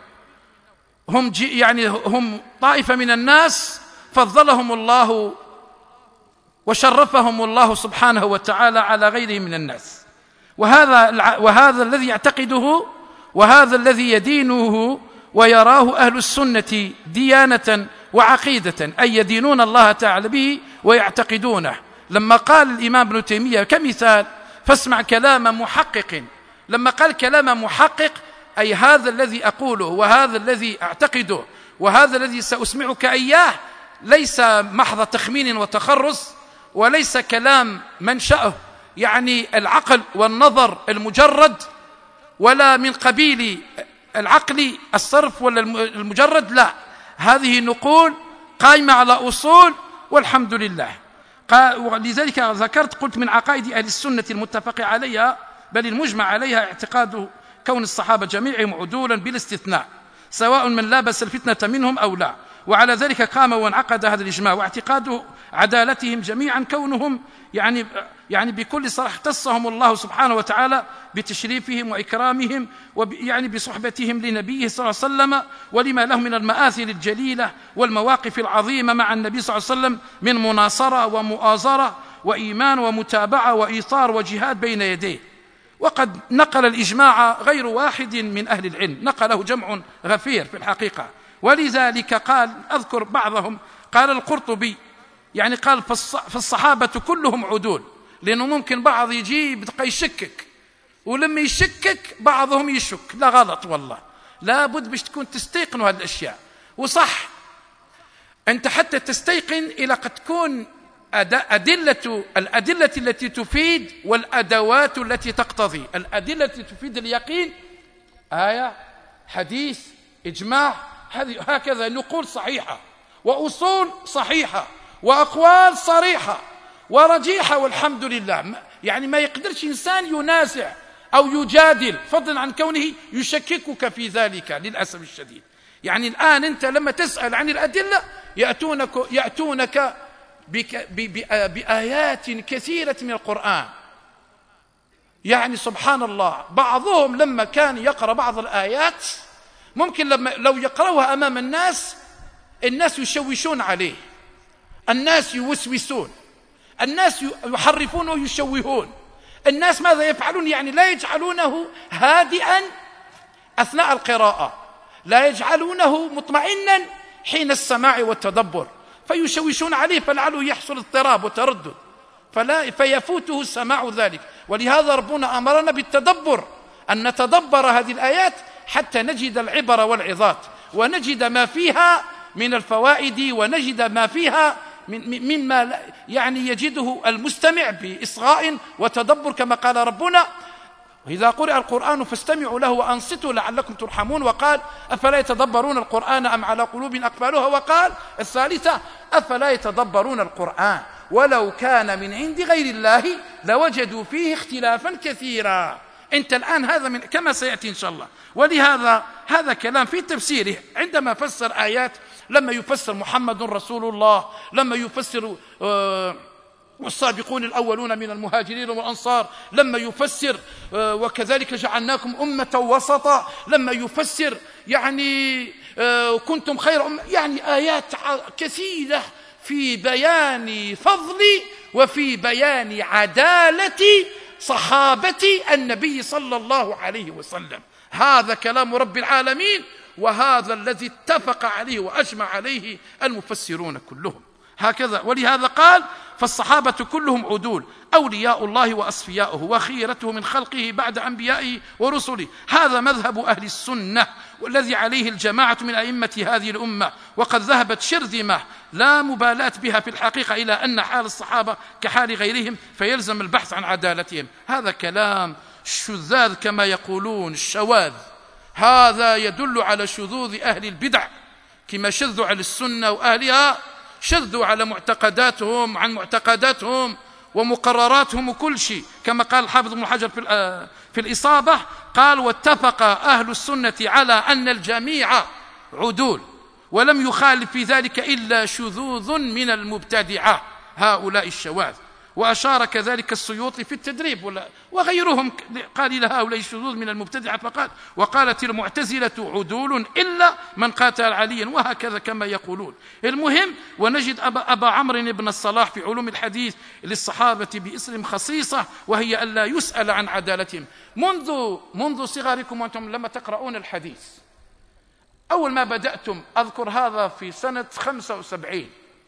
هم طائفة من الناس فضلهم الله وشرفهم الله سبحانه وتعالى على غيرهم من الناس. وهذا الذي يعتقده وهذا الذي يدينه ويراه أهل السنة ديانة وعقيدة، أي يدينون الله تعالى به ويعتقدونه. لما قال الإمام ابن تيمية كمثال، فاسمع كلام محقق، لما قال كلام محقق أي هذا الذي أقوله وهذا الذي أعتقده وهذا الذي سأسمعك إياه ليس محض تخمين وتخرص، وليس كلام منشأه يعني العقل والنظر المجرد، ولا من قبيل العقل الصرف ولا المجرد، لا، هذه نقول قائمة على أصول والحمد لله. لذلك ذكرت قلت من عقائد أهل السنة المتفق عليها بل المجمع عليها اعتقاد كون الصحابة جميعهم عدولا بلا استثناء، سواء من لابس الفتنة منهم أو لا. وعلى ذلك قام وانعقد هذا الإجماع، واعتقاد عدالتهم جميعا كونهم يعني بكل صراحة اختصهم الله سبحانه وتعالى بتشريفهم وإكرامهم يعني بصحبتهم لنبيه صلى الله عليه وسلم، ولما لهم من المآثر الجليلة والمواقف العظيمة مع النبي صلى الله عليه وسلم من مناصرة ومؤازرة وإيمان ومتابعة وإيثار وجهاد بين يديه. وقد نقل الإجماع غير واحد من أهل العلم، نقله جمع غفير في الحقيقة. ولذلك قال، أذكر بعضهم، قال القرطبي يعني قال فالصحابة كلهم عدول، لأنه ممكن بعض يجي يبقى يشكك، ولما يشكك بعضهم يشك، لا غلط والله، لابد باش تكون تستيقن هذه الأشياء. وصح أنت حتى تستيقن إلى قد تكون الأدلة التي تفيد والأدوات التي تقتضي. الأدلة التي تفيد اليقين آية، حديث، إجماع، هكذا نقول صحيحة وأصول صحيحة وأقوال صريحة ورجيحة والحمد لله. يعني ما يقدرش إنسان ينازع أو يجادل فضلا عن كونه يشككك في ذلك للأسف الشديد. يعني الآن أنت لما تسأل عن الأدلة يأتونك بآيات كثيرة من القرآن. يعني سبحان الله، بعضهم لما كان يقرأ بعض الآيات ممكن لو يقرأوها أمام الناس يشوشون عليه، الناس يوسوسون، الناس يحرفون ويشوهون، الناس ماذا يفعلون؟ يعني لا يجعلونه هادئا أثناء القراءة، لا يجعلونه مطمئنا حين السماع والتدبر، فيشوشون عليه فلعله يحصل اضطراب وتردد فيفوته سماع ذلك. ولهذا ربنا أمرنا بالتدبر، أن نتدبر هذه الآيات حتى نجد العبر والعظات، ونجد ما فيها من الفوائد، ونجد ما فيها مما يعني يجده المستمع بإصغاء وتدبر، كما قال ربنا: وإذا قرئ القرآن فاستمعوا له وأنصتوا لعلكم ترحمون. وقال: أفلا يتدبرون القرآن أم على قلوب أقفالها. وقال الثالثة: أفلا يتدبرون القرآن ولو كان من عند غير الله لوجدوا فيه اختلافا كثيرا. أنت الآن هذا كما سيأتي إن شاء الله. ولهذا هذا كلام في تفسيره، عندما فسر آيات، لما يفسر محمد رسول الله، لما يفسر والسابقون الأولون من المهاجرين والأنصار، لما يفسر وكذلك جعلناكم أمة وسطا، لما يفسر يعني كنتم خير أمة، يعني آيات كثيرة في بيان فضل وفي بيان عدالة صحابة النبي صلى الله عليه وسلم. هذا كلام رب العالمين، وهذا الذي اتفق عليه وأجمع عليه المفسرون كلهم هكذا. ولهذا قال: فالصحابة كلهم عدول، أولياء الله وأصفياؤه وخيرته من خلقه بعد أنبيائه ورسله. هذا مذهب أهل السنة، والذي عليه الجماعة من أئمة هذه الأمة. وقد ذهبت شرذمة لا مبالاة بها في الحقيقة إلى أن حال الصحابة كحال غيرهم، فيلزم البحث عن عدالتهم. هذا كلام الشذاذ كما يقولون، الشواذ. هذا يدل على شذوذ أهل البدع، كما شذوا على السنة وأهلها، شذوا على معتقداتهم عن معتقداتهم ومقرراتهم وكل شيء. كما قال الحافظ ابن حجر في الإصابة، قال: واتفق أهل السنة على أن الجميع عدول، ولم يخالف في ذلك إلا شذوذ من المبتدعة، هؤلاء الشواذ. وأشار كذلك السيوطي في التدريب وغيرهم قال إلى هؤلاء الشذوذ من المبتدعة فقال وقالت المعتزلة عدول إلا من قاتل عليا، وهكذا كما يقولون. المهم، ونجد أبا عمرو بن الصلاح في علوم الحديث للصحابة باسم خصيصة، وهي ألا يسأل عن عدالتهم. منذ صغاركم وأنتم لما تقرؤون الحديث، أول ما بدأتم، أذكر هذا في سنة 75،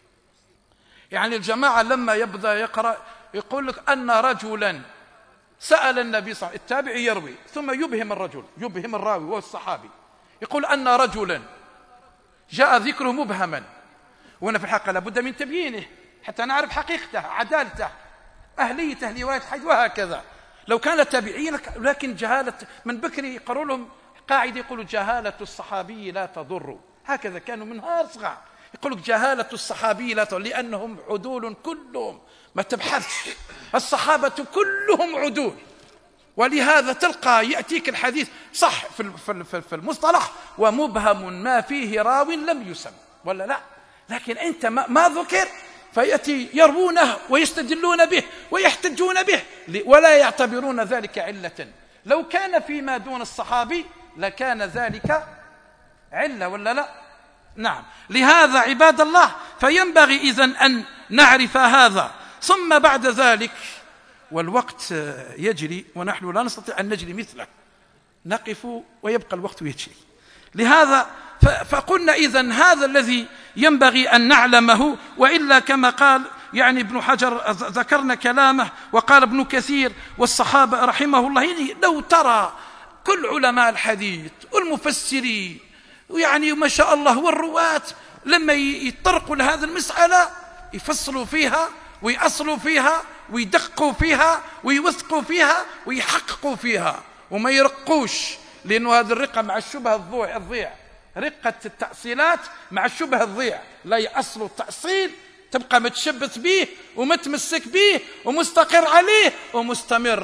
يعني الجماعة لما يبدأ يقرأ يقول لك أن رجلا سأل النبي صلى الله عليه وسلم، التابعي يروي ثم يبهم الرجل، يبهم الراوي وهو الصحابي، يقول أن رجلا جاء ذكره مبهما، وأنا في الحقيقة لابد من تبيينه حتى نعرف حقيقته، عدالته، أهليته لرواية الحديث، وهكذا. لو كان تابعيا، لكن جهالة من بكري يقروا لهم قاعدة، يقولوا جهالة الصحابي لا تضر، هكذا كانوا من صغار يقول لك جهالة الصحابي لا تضر، لأنهم عدول كلهم، ما تبحثش، الصحابة كلهم عدول. ولهذا تلقى يأتيك الحديث صح في المصطلح ومبهم ما فيه راو لم يسم ولا لا، لكن أنت ما ذكر فيأتي يروونه ويستدلون به ويحتجون به ولا يعتبرون ذلك علة. لو كان فيما دون الصحابي لكان ذلك علة ولا لا؟ نعم. لهذا عباد الله فينبغي إذن أن نعرف هذا. ثم بعد ذلك، والوقت يجري ونحن لا نستطيع أن نجري مثله، نقف ويبقى الوقت يجري. لهذا فقلنا إذن هذا الذي ينبغي أن نعلمه، وإلا كما قال يعني ابن حجر، ذكرنا كلامه، وقال ابن كثير والصحابة رحمه الله، يعني لو ترى كل علماء الحديث والمفسرين يعني ما شاء الله والرواة لما يطرقوا لهذه المسألة يفصلوا فيها ويأصلوا فيها ويدقوا فيها ويوثقوا فيها ويحققوا فيها وما يرقوش، لأنه هذا الرقة مع الشبه الضيع، رقة التأصيلات مع الشبه الضيع، لا يأصل التأصيل تبقى متشبث به ومتمسك به ومستقر عليه ومستمر.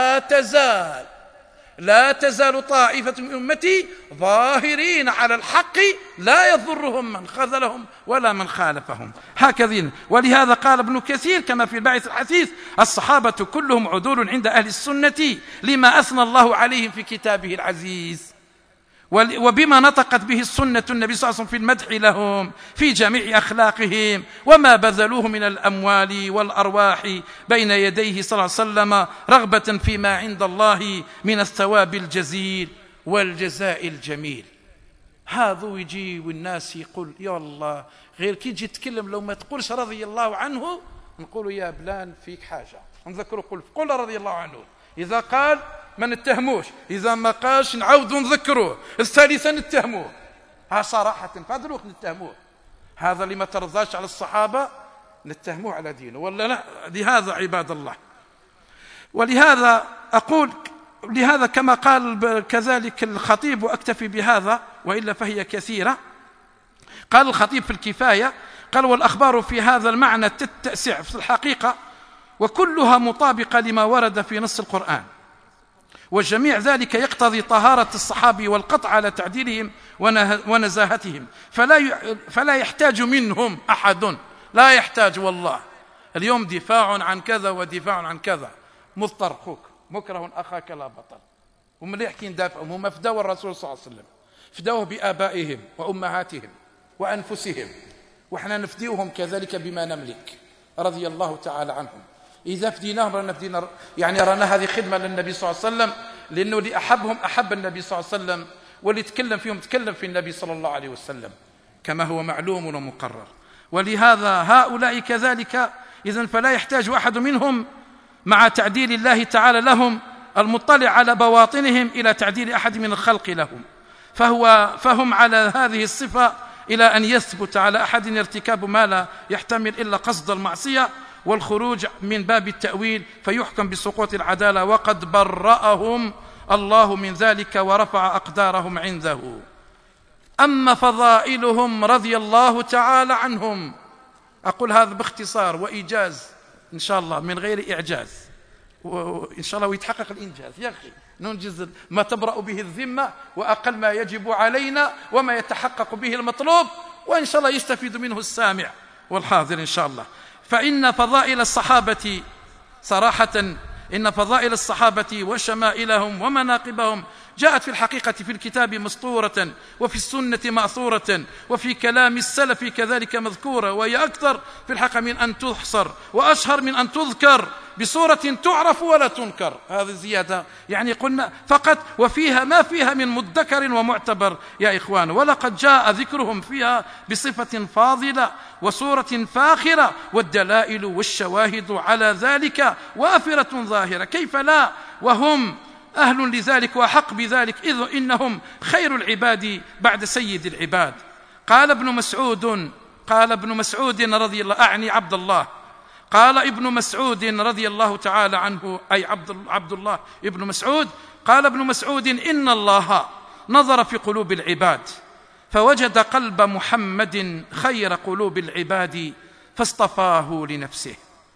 لا تزال طائفة من أمتي ظاهرين على الحق لا يضرهم من خذلهم ولا من خالفهم، هكذا. ولهذا قال ابن كثير كما في الباعث الحثيث: الصحابة كلهم عدول عند أهل السنة لما أثنى الله عليهم في كتابه العزيز، وبما نطقت به السنة النبي صلى الله عليه وسلم في المدح لهم في جميع أخلاقهم، وما بذلوه من الأموال والأرواح بين يديه صلى الله عليه وسلم رغبة فيما عند الله من الثواب الجزيل والجزاء الجميل. هذا يجي والناس يقول يا الله، غير كي تجي تتكلم لو ما تقولش رضي الله عنه نقول يا بلان فيك حاجة، نذكره قل رضي الله عنه، إذا قال ما نتهموش، إذا ما قالش نعاودوا نذكروه، الثالثة نتهموه، ها صراحة فهذا الوقت نتهموه، هذا اللي ما ترضاش على الصحابة نتهموه على دينه ولا لا. لهذا عباد الله، ولهذا أقول لهذا كما قال كذلك الخطيب، وأكتفي بهذا وإلا فهي كثيرة. قال الخطيب في الكفاية، قال: والأخبار في هذا المعنى تتسع في الحقيقة وكلها مطابقة لما ورد في نص القرآن، وجميع ذلك يقتضي طهارة الصحابي والقطع على تعديلهم ونزاهتهم، فلا يحتاج منهم أحد، لا يحتاج والله. اليوم دفاع عن كذا ودفاع عن كذا، مضطر أخوك مكره أخاك لا بطل، ومليح كي ندافعهم، هم فداوا الرسول صلى الله عليه وسلم، فداوه بآبائهم وأمهاتهم وأنفسهم، وإحنا نفديوهم كذلك بما نملك رضي الله تعالى عنهم. إذا فديناهم رانا فدينا، يعني رانا هذه خدمة للنبي صلى الله عليه وسلم، لأنه اللي أحبهم أحب النبي صلى الله عليه وسلم، واللي تكلم فيهم تكلم في النبي صلى الله عليه وسلم كما هو معلوم ومقرر. ولهذا هؤلاء كذلك إذن فلا يحتاج أحد منهم مع تعديل الله تعالى لهم المطلع على بواطنهم إلى تعديل أحد من الخلق لهم، فهم على هذه الصفة إلى أن يثبت على أحد ارتكاب ما لا يحتمل إلا قصد المعصية والخروج من باب التأويل، فيحكم بسقوط العدالة، وقد برأهم الله من ذلك ورفع أقدارهم عنده. أما فضائلهم رضي الله تعالى عنهم، أقول هذا باختصار وإيجاز إن شاء الله من غير إعجاز، وإن شاء الله ويتحقق الإنجاز. يا أخي ننجز ما تبرأ به الذمة وأقل ما يجب علينا وما يتحقق به المطلوب، وإن شاء الله يستفيد منه السامع والحاضر إن شاء الله. فإن فضائل الصحابة صراحة إن فضائل الصحابة وشمائلهم ومناقبهم جاءت في الحقيقة في الكتاب مسطورة، وفي السنة مأثورة، وفي كلام السلف كذلك مذكورة، وهي أكثر في الحقيقة من أن تحصر، وأشهر من أن تذكر بصورة تعرف ولا تنكر. هذه زيادة يعني قلنا فقط، وفيها ما فيها من مدكر ومعتبر يا إخوان، ولقد جاء ذكرهم فيها بصفة فاضلة وصورة فاخرة، والدلائل والشواهد على ذلك وافرة ظاهرة. كيف لا وهم أهل لذلك وحق بذلك، إذ إنهم خير العباد بعد سيد العباد. قال ابن مسعود رضي الله، أعني عبد الله، قال ابن مسعود رضي الله تعالى عنه، أي عبد الله ابن مسعود، قال ابن مسعود: إن الله نظر في قلوب العباد فوجد قلب محمد خير قلوب العباد فاصطفاه لنفسه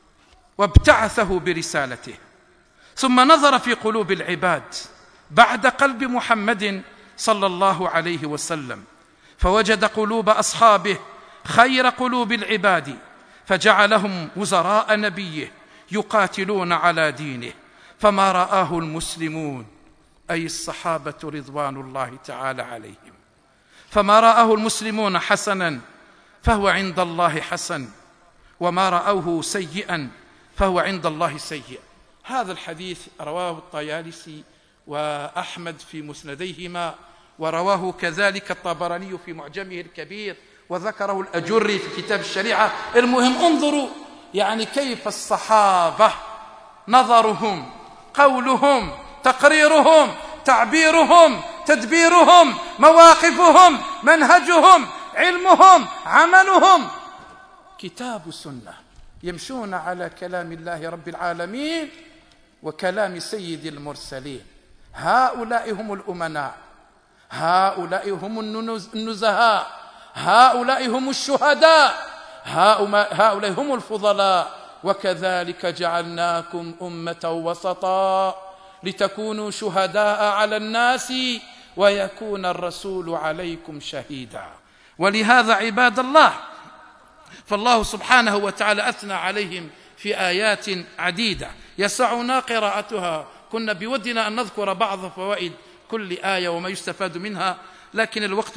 وابتعثه برسالته. ثم نظر في قلوب العباد بعد قلب محمد صلى الله عليه وسلم فوجد قلوب أصحابه خير قلوب العباد فجعلهم وزراء نبيه يقاتلون على دينه، فما رآه المسلمون أي الصحابة رضوان الله تعالى عليهم، فما رآه المسلمون حسنا فهو عند الله حسن، وما رأوه سيئا فهو عند الله سيء. هذا الحديث رواه الطيالسي وأحمد في مسنديهما، ورواه كذلك الطبراني في معجمه الكبير، وذكره الأجري في كتاب الشريعة. المهم انظروا يعني كيف الصحابة نظرهم، قولهم، تقريرهم، تعبيرهم، تدبيرهم، مواقفهم، منهجهم، علمهم، عملهم، كتاب السنة، يمشون على كلام الله رب العالمين وكلام سيد المرسلين. هؤلاء هم الأمناء، هؤلاء هم النزهاء، هؤلاء هم الشهداء، هؤلاء هم الفضلاء. وكذلك جعلناكم أمة وسطا لتكونوا شهداء على الناس ويكون الرسول عليكم شهيدا. ولهذا عباد الله فالله سبحانه وتعالى أثنى عليهم في آيات عديدة يسعنا قراءتها. كنا بودنا أن نذكر بعض فوائد كل آية وما يستفاد منها، لكن الوقت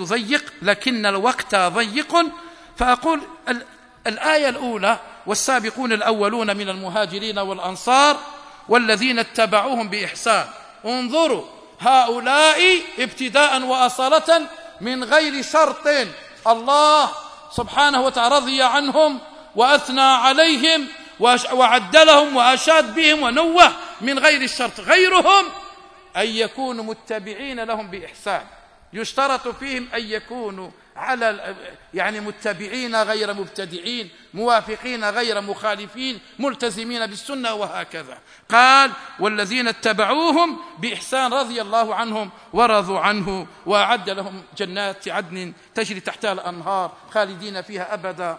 ضيق، فأقول الآية الأولى: والسابقون الأولون من المهاجرين والأنصار والذين اتبعوهم بإحسان. انظروا هؤلاء ابتداء وأصالة من غير شرط، الله سبحانه وتعالى رضي عنهم وأثنى عليهم وعدلهم وأشاد بهم ونوه من غير الشرط. غيرهم أن يكونوا متبعين لهم بإحسان، يشترط فيهم أن يكونوا يعني متبعين غير مبتدعين، موافقين غير مخالفين، ملتزمين بالسنة، وهكذا. قال: والذين اتبعوهم بإحسان رضي الله عنهم ورضوا عنه وأعد لهم جنات عدن تجري تحتها الأنهار خالدين فيها أبدا،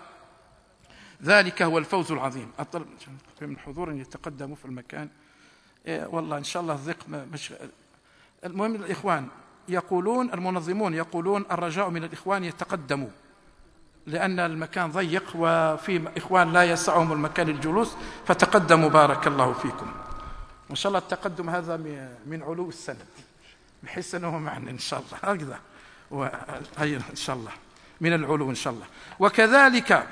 ذلك هو الفوز العظيم. أطلب من حضور يتقدموا في المكان، والله إن شاء الله الضيق مش المهم. الإخوان يقولون، المنظمون يقولون الرجاء من الإخوان يتقدموا، لأن المكان ضيق وفي إخوان لا يسعهم المكان الجلوس، فتقدموا بارك الله فيكم. وإن شاء الله التقدم هذا من علو السند، بحيث أنه معنا إن شاء الله هكذا، وهي إن شاء الله من العلو إن شاء الله. وكذلك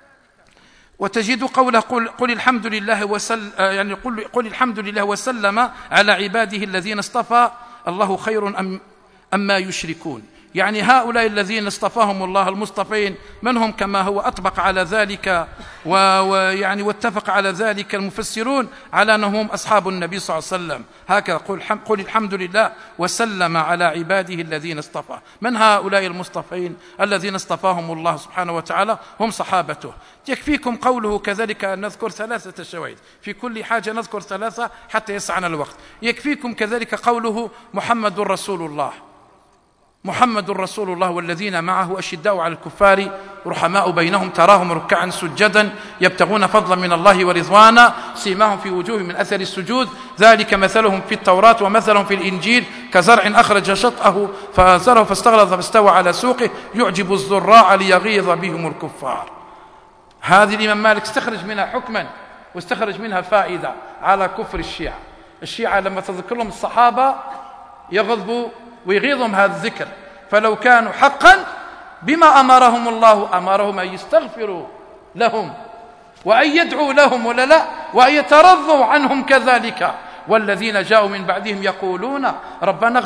وتجد قوله: قل الحمد لله يعني قل الحمد لله وسلم على عباده الذين اصطفى، الله خير أما يشركون. يعني هؤلاء الذين اصطفاهم الله المصطفين من هم؟ كما هو أطبق على ذلك ويعني واتفق على ذلك المفسرون على أنهم أصحاب النبي صلى الله عليه وسلم. هكذا قل الحمد لله وسلم على عباده الذين اصطفى. من هؤلاء المصطفين الذين اصطفاهم الله سبحانه وتعالى؟ هم صحابته. يكفيكم قوله كذلك أن نذكر 3 شواهد في كل حاجة، نذكر 3 حتى يسعنا الوقت. يكفيكم كذلك قوله: محمد رسول الله، محمد رسول الله والذين معه أشداء على الكفار رحماء بينهم تراهم ركعا سجدا يبتغون فضلا من الله ورضوانا سيماهم في وجوههم من أثر السجود ذلك مثلهم في التوراة ومثلهم في الإنجيل كزرع أخرج شطأه فآزره فاستغلظ فاستوى على سوقه يعجب الزراع ليغيظ بهم الكفار. هذه الإمام مالك استخرج منها حكما واستخرج منها فائدة على كفر الشيعة. الشيعة لما تذكر لهم الصحابة يغضبوا ويغيظهم هذا الذكر، فلو كانوا حقا بما أمرهم الله أمرهم أن يستغفروا لهم وأن يدعوا لهم ولا لا، وأن يترضوا عنهم كذلك. والذين جاءوا من بعدهم يقولون ربنا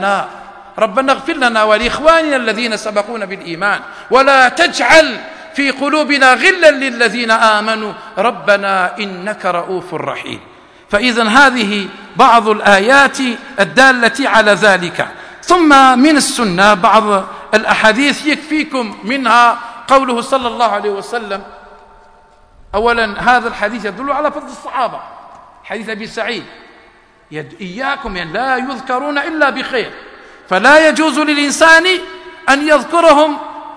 اغفر لنا ولإخواننا الذين سبقونا بالإيمان ولا تجعل في قلوبنا غلا للذين آمنوا ربنا إنك رؤوف رحيم. فإذا هذه بعض الآيات الدالة على ذلك. ثم من السنة بعض الأحاديث يكفيكم منها قوله صلى الله عليه وسلم. أولا هذا الحديث يدل على فضل الصحابة، حديث أبي سعيد إياكم لا يذكرون إلا بخير، فلا يجوز للإنسان أن يذكرهم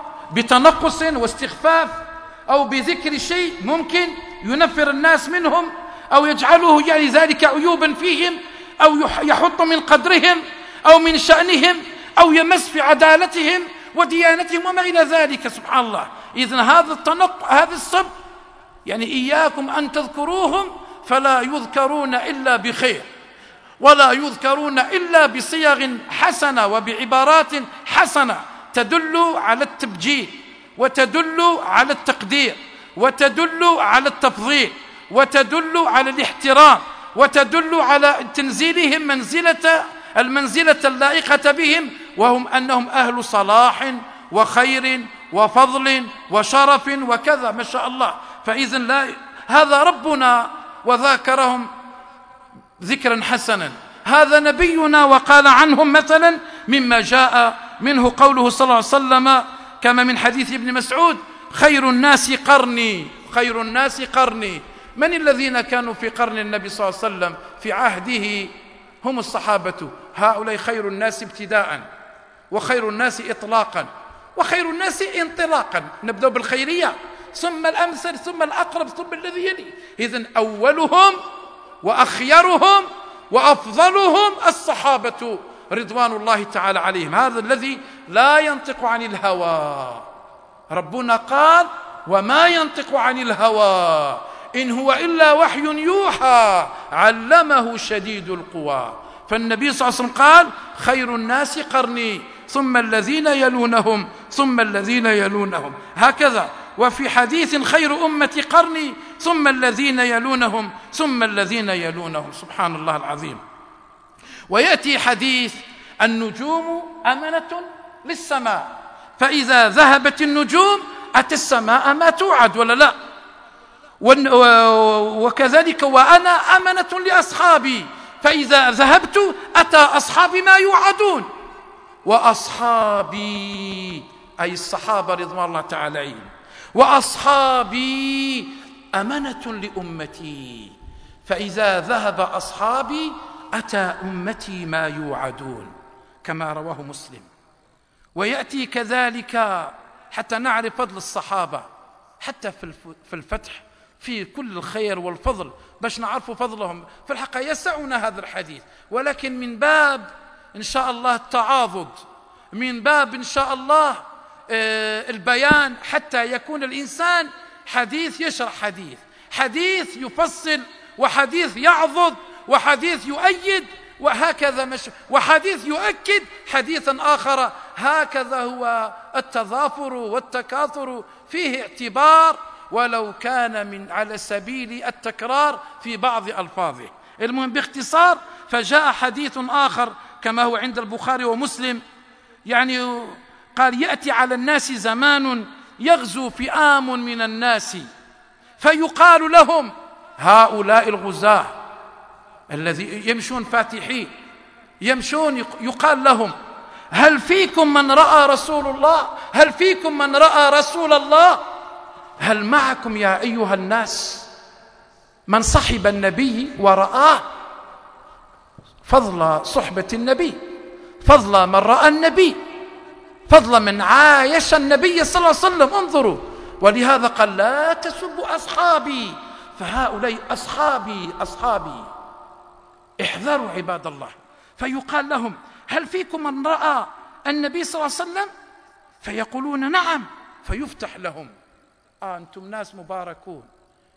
بتنقص واستخفاف أو بذكر شيء ممكن ينفر الناس منهم أو يجعله يعني ذلك عيوبا فيهم أو يحط من قدرهم أو من شأنهم أو يمس في عدالتهم وديانتهم وما إلى ذلك. سبحان الله. إذن هذا السب يعني إياكم أن تذكروهم، فلا يذكرون إلا بخير ولا يذكرون إلا بصيغ حسنة وبعبارات حسنة تدل على التبجيل وتدل على التقدير وتدل على التفضيل وتدل على الاحترام وتدل على تنزيلهم المنزلة اللائقة بهم، وهم أنهم أهل صلاح وخير وفضل وشرف وكذا ما شاء الله. فإذن هذا ربنا وذاكرهم ذكرا حسنا، هذا نبينا وقال عنهم مثلا مما جاء منه قوله صلى الله عليه وسلم كما من حديث ابن مسعود خير الناس قرني خير الناس قرني. من الذين كانوا في قرن النبي صلى الله عليه وسلم في عهده؟ هم الصحابة. هؤلاء خير الناس ابتداء وخير الناس إطلاقا وخير الناس انطلاقا. نبدأ بالخيرية ثم الأمثل ثم الأقرب ثم الذي يلي. إذن أولهم وأخيرهم وأفضلهم الصحابة رضوان الله تعالى عليهم. هذا الذي لا ينطق عن الهوى. ربنا قال وما ينطق عن الهوى إن هو إلا وحي يوحى علمه شديد القوى. فالنبي صلى الله عليه وسلم قال خير الناس قرني ثم الذين يلونهم ثم الذين يلونهم، هكذا. وفي حديث خير أمتي قرني ثم الذين يلونهم ثم الذين يلونهم. سبحان الله العظيم. ويأتي حديث النجوم أمنة للسماء، فإذا ذهبت النجوم أتى السماء ما توعد ولا لا. وكذلك وأنا أمنة لأصحابي، فإذا ذهبت أتى أصحابي ما يوعدون. وأصحابي أي الصحابة رضوان الله تعالى عليهم، وأصحابي أمنة لأمتي، فإذا ذهب أصحابي أتى أمتي ما يوعدون، كما رواه مسلم. ويأتي كذلك حتى نعرف فضل الصحابة حتى في الفتح في كل الخير والفضل، باش نعرف فضلهم. في الحقيقة يسعنا هذا الحديث، ولكن من باب إن شاء الله التعاضد، من باب إن شاء الله البيان، حتى يكون الإنسان حديث يشرح حديث يفصل، وحديث يعضد، وحديث يؤيد، وهكذا وحديث يؤكد حديثا آخر. هكذا هو التضافر والتكاثر، فيه اعتبار ولو كان من على سبيل التكرار في بعض ألفاظه. المهم باختصار، فجاء حديث آخر كما هو عند البخاري ومسلم، يعني قال يأتي على الناس زمان يغزو فئام من الناس فيقال لهم هؤلاء الغزاة الذي يمشون فاتحين يمشون، يقال لهم هل فيكم من رأى رسول الله؟ هل فيكم من رأى رسول الله؟ هل معكم يا أيها الناس من صحب النبي ورآه؟ فضل صحبة النبي، فضل من رأى النبي، فضل من عايش النبي صلى الله عليه وسلم. انظروا، ولهذا قال لا تسبوا أصحابي، فهؤلاء أصحابي احذروا عباد الله. فيقال لهم هل فيكم من رأى النبي صلى الله عليه وسلم؟ فيقولون نعم، فيفتح لهم أنتم ناس مباركون،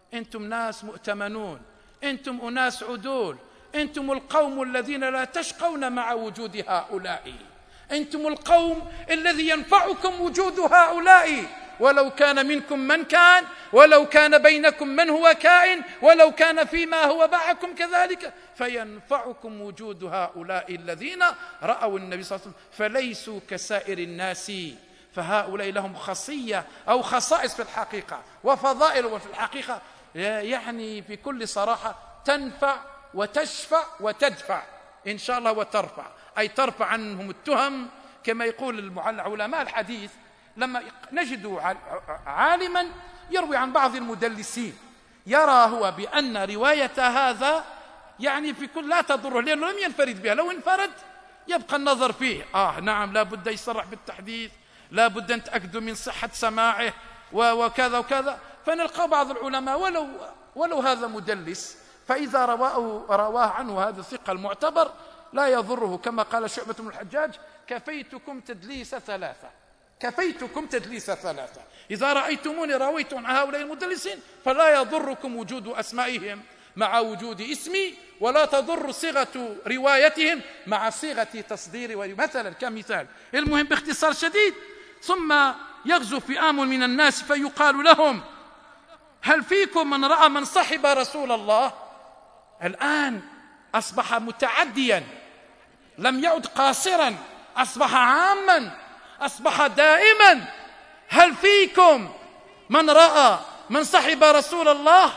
أنتم ناس مؤتمنون، أنتم أناس عدول، أنتم القوم الذين لا تشقون مع وجود هؤلاء، أنتم القوم الذي ينفعكم وجود هؤلاء، ولو كان منكم من كان، ولو كان بينكم من هو كائن، ولو كان فيما هو معكم كذلك، فينفعكم وجود هؤلاء الذين رأوا النبي صلى الله عليه وسلم، فليسوا كسائر الناس، فهؤلاء لهم خاصية أو خصائص في الحقيقة وفضائل وفي الحقيقة، يعني في كل صراحة تنفع وتشفع وتدفع إن شاء الله وترفع، أي ترفع عنهم التهم كما يقول علماء الحديث. لما نجد عالما يروي عن بعض المدلسين يرى هو بأن رواية هذا يعني في كل لا تضره لأنه لم ينفرد بها، لو انفرد يبقى النظر فيه، نعم لا بد يصرح بالتحديث، لا بد أن تأكدوا من صحة سماعه وكذا وكذا، فنلقى بعض العلماء ولو هذا مدلس، فإذا رواه عنه هذا الثقة المعتبر لا يضره، كما قال شعبة بن الحجاج: كفيتكم تدليس ثلاثة، كفيتكم تدليس ثلاثة، إذا رأيتموني رويت عن هؤلاء المدلسين فلا يضركم وجود أسمائهم مع وجود اسمي، ولا تضر صيغة روايتهم مع صيغة تصدير، مثلا كمثال. المهم باختصار شديد: ثم يغزو فئام من الناس فيقال لهم: هل فيكم من رأى من صحب رسول الله؟ الآن أصبح متعديا، لم يعد قاصرا، أصبح عاما، أصبح دائما: هل فيكم من رأى من صحب رسول الله؟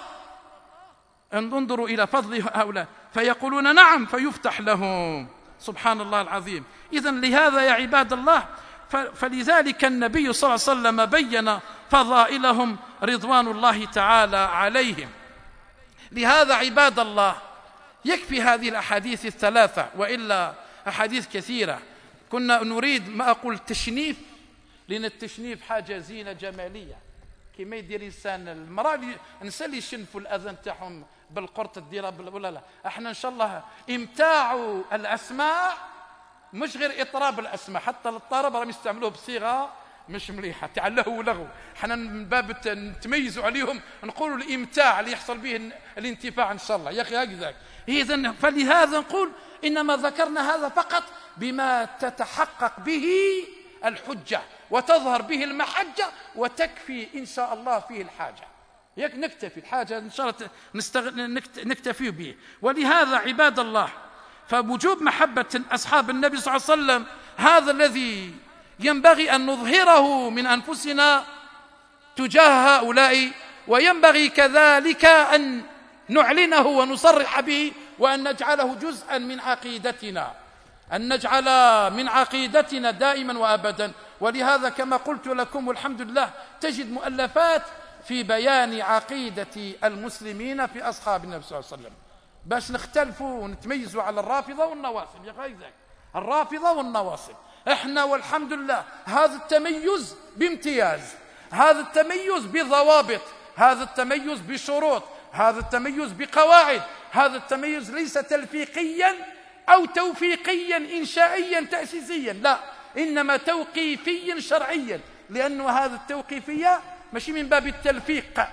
انظروا إلى فضل هؤلاء، فيقولون نعم، فيفتح لهم. سبحان الله العظيم. إذن لهذا يا عباد الله، فلذلك النبي صلى الله عليه وسلم بين فضائلهم رضوان الله تعالى عليهم. لهذا عباد الله يكفي هذه الأحاديث الثلاثة، وإلا أحاديث كثيرة. كنا نريد ما أقول تشنيف، لأن التشنيف حاجة زينة جمالية، كما يدير الإنسان المرأة النساء اللي يشنفوا الأذن تاعهم بالقرط الديرة ولا لا، احنا إن شاء الله امتاع الأسماء، مش غير إطراب الأسماء، حتى الطرب راهم يستعملوه بصيغة مش مليحة تاع اللهو ولغو، احنا من باب نتميزوا عليهم نقولوا الإمتاع اللي يحصل به الانتفاع إن شاء الله يا أخي هكذاك. إذن فلهذا نقول إنما ذكرنا هذا فقط بما تتحقق به الحجة وتظهر به المحجة وتكفي إن شاء الله فيه الحاجة، نكتفي الحاجة إن شاء الله نكتفي به. ولهذا عباد الله، فوجوب محبة أصحاب النبي صلى الله عليه وسلم هذا الذي ينبغي أن نظهره من أنفسنا تجاه هؤلاء، وينبغي كذلك أن نعلنه ونصرح به، وأن نجعله جزءا من عقيدتنا، أن نجعل من عقيدتنا دائما وأبدا. ولهذا كما قلت لكم والحمد لله تجد مؤلفات في بيان عقيدة المسلمين في أصحاب النبي صلى الله عليه وسلم، باش نختلفوا ونتميزوا على الرافضة والنواصب. يا أخي الرافضة والنواصب احنا والحمد لله هذا التميز بامتياز، هذا التميز بضوابط، هذا التميز بشروط، هذا التميز بقواعد، هذا التميز ليس تلفيقيا أو توفيقيا إنشائيا تأسيسيا، لا، إنما توقيفيا شرعيا، لأنه هذا التوقيفية ماشي من باب التلفيق،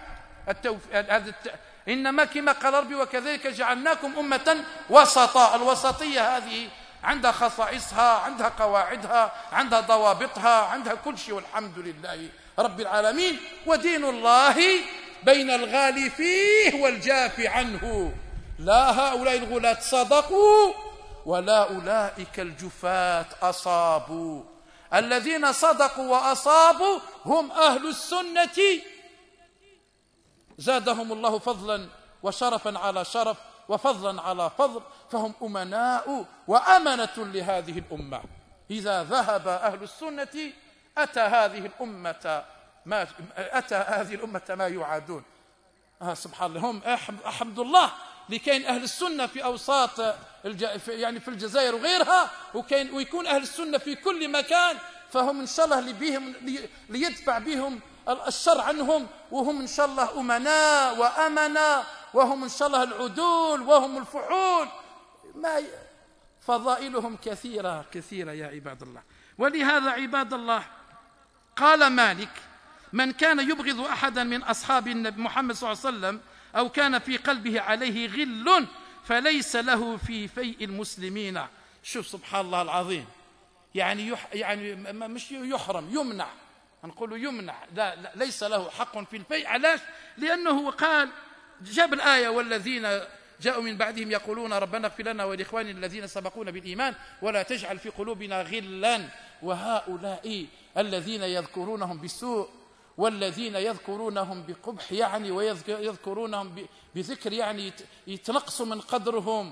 إنما كما قال ربي: وكذلك جعلناكم أمة وسطا. الوسطية هذه عندها خصائصها، عندها قواعدها، عندها ضوابطها، عندها كل شيء، والحمد لله رب العالمين. ودين الله بين الغالي فيه والجاف عنه، لا هؤلاء الغلاة صدقوا ولا أولئك الجفاة أصابوا. الذين صدقوا وأصابوا هم أهل السنة، زادهم الله فضلا وشرفا على شرف وفضلا على فضل، فهم أمناء وأمنة لهذه الأمة. إذا ذهب أهل السنة أتى هذه الأمة ما يعادون. سبحان الله، هم الحمد الله لكين أهل السنة في أوساط يعني في الجزائر وغيرها، ويكون أهل السنة في كل مكان، فهم إن شاء الله ليدفع بهم الشر عنهم، وهم إن شاء الله أمناء وأمنا، وهم إن شاء الله العدول وهم الفحول، فضائلهم كثيرة كثيرة يا عباد الله. ولهذا عباد الله قال مالك: من كان يبغض أحدا من أصحاب النبي محمد صلى الله عليه وسلم أو كان في قلبه عليه غل فليس له في فيء المسلمين. شوف سبحان الله العظيم، يعني مش يحرم، يمنع، نقول يمنع، لا ليس له حق في الفيء. علاش؟ لأنه قال، جاب الآية: والذين جاءوا من بعدهم يقولون ربنا اغفر لنا ولإخواننا الذين سبقونا بالإيمان ولا تجعل في قلوبنا غلا. وهؤلاء الذين يذكرونهم بالسوء والذين يذكرونهم بقبح، يعني ويذكرونهم بذكر، يعني يتنقصوا من قدرهم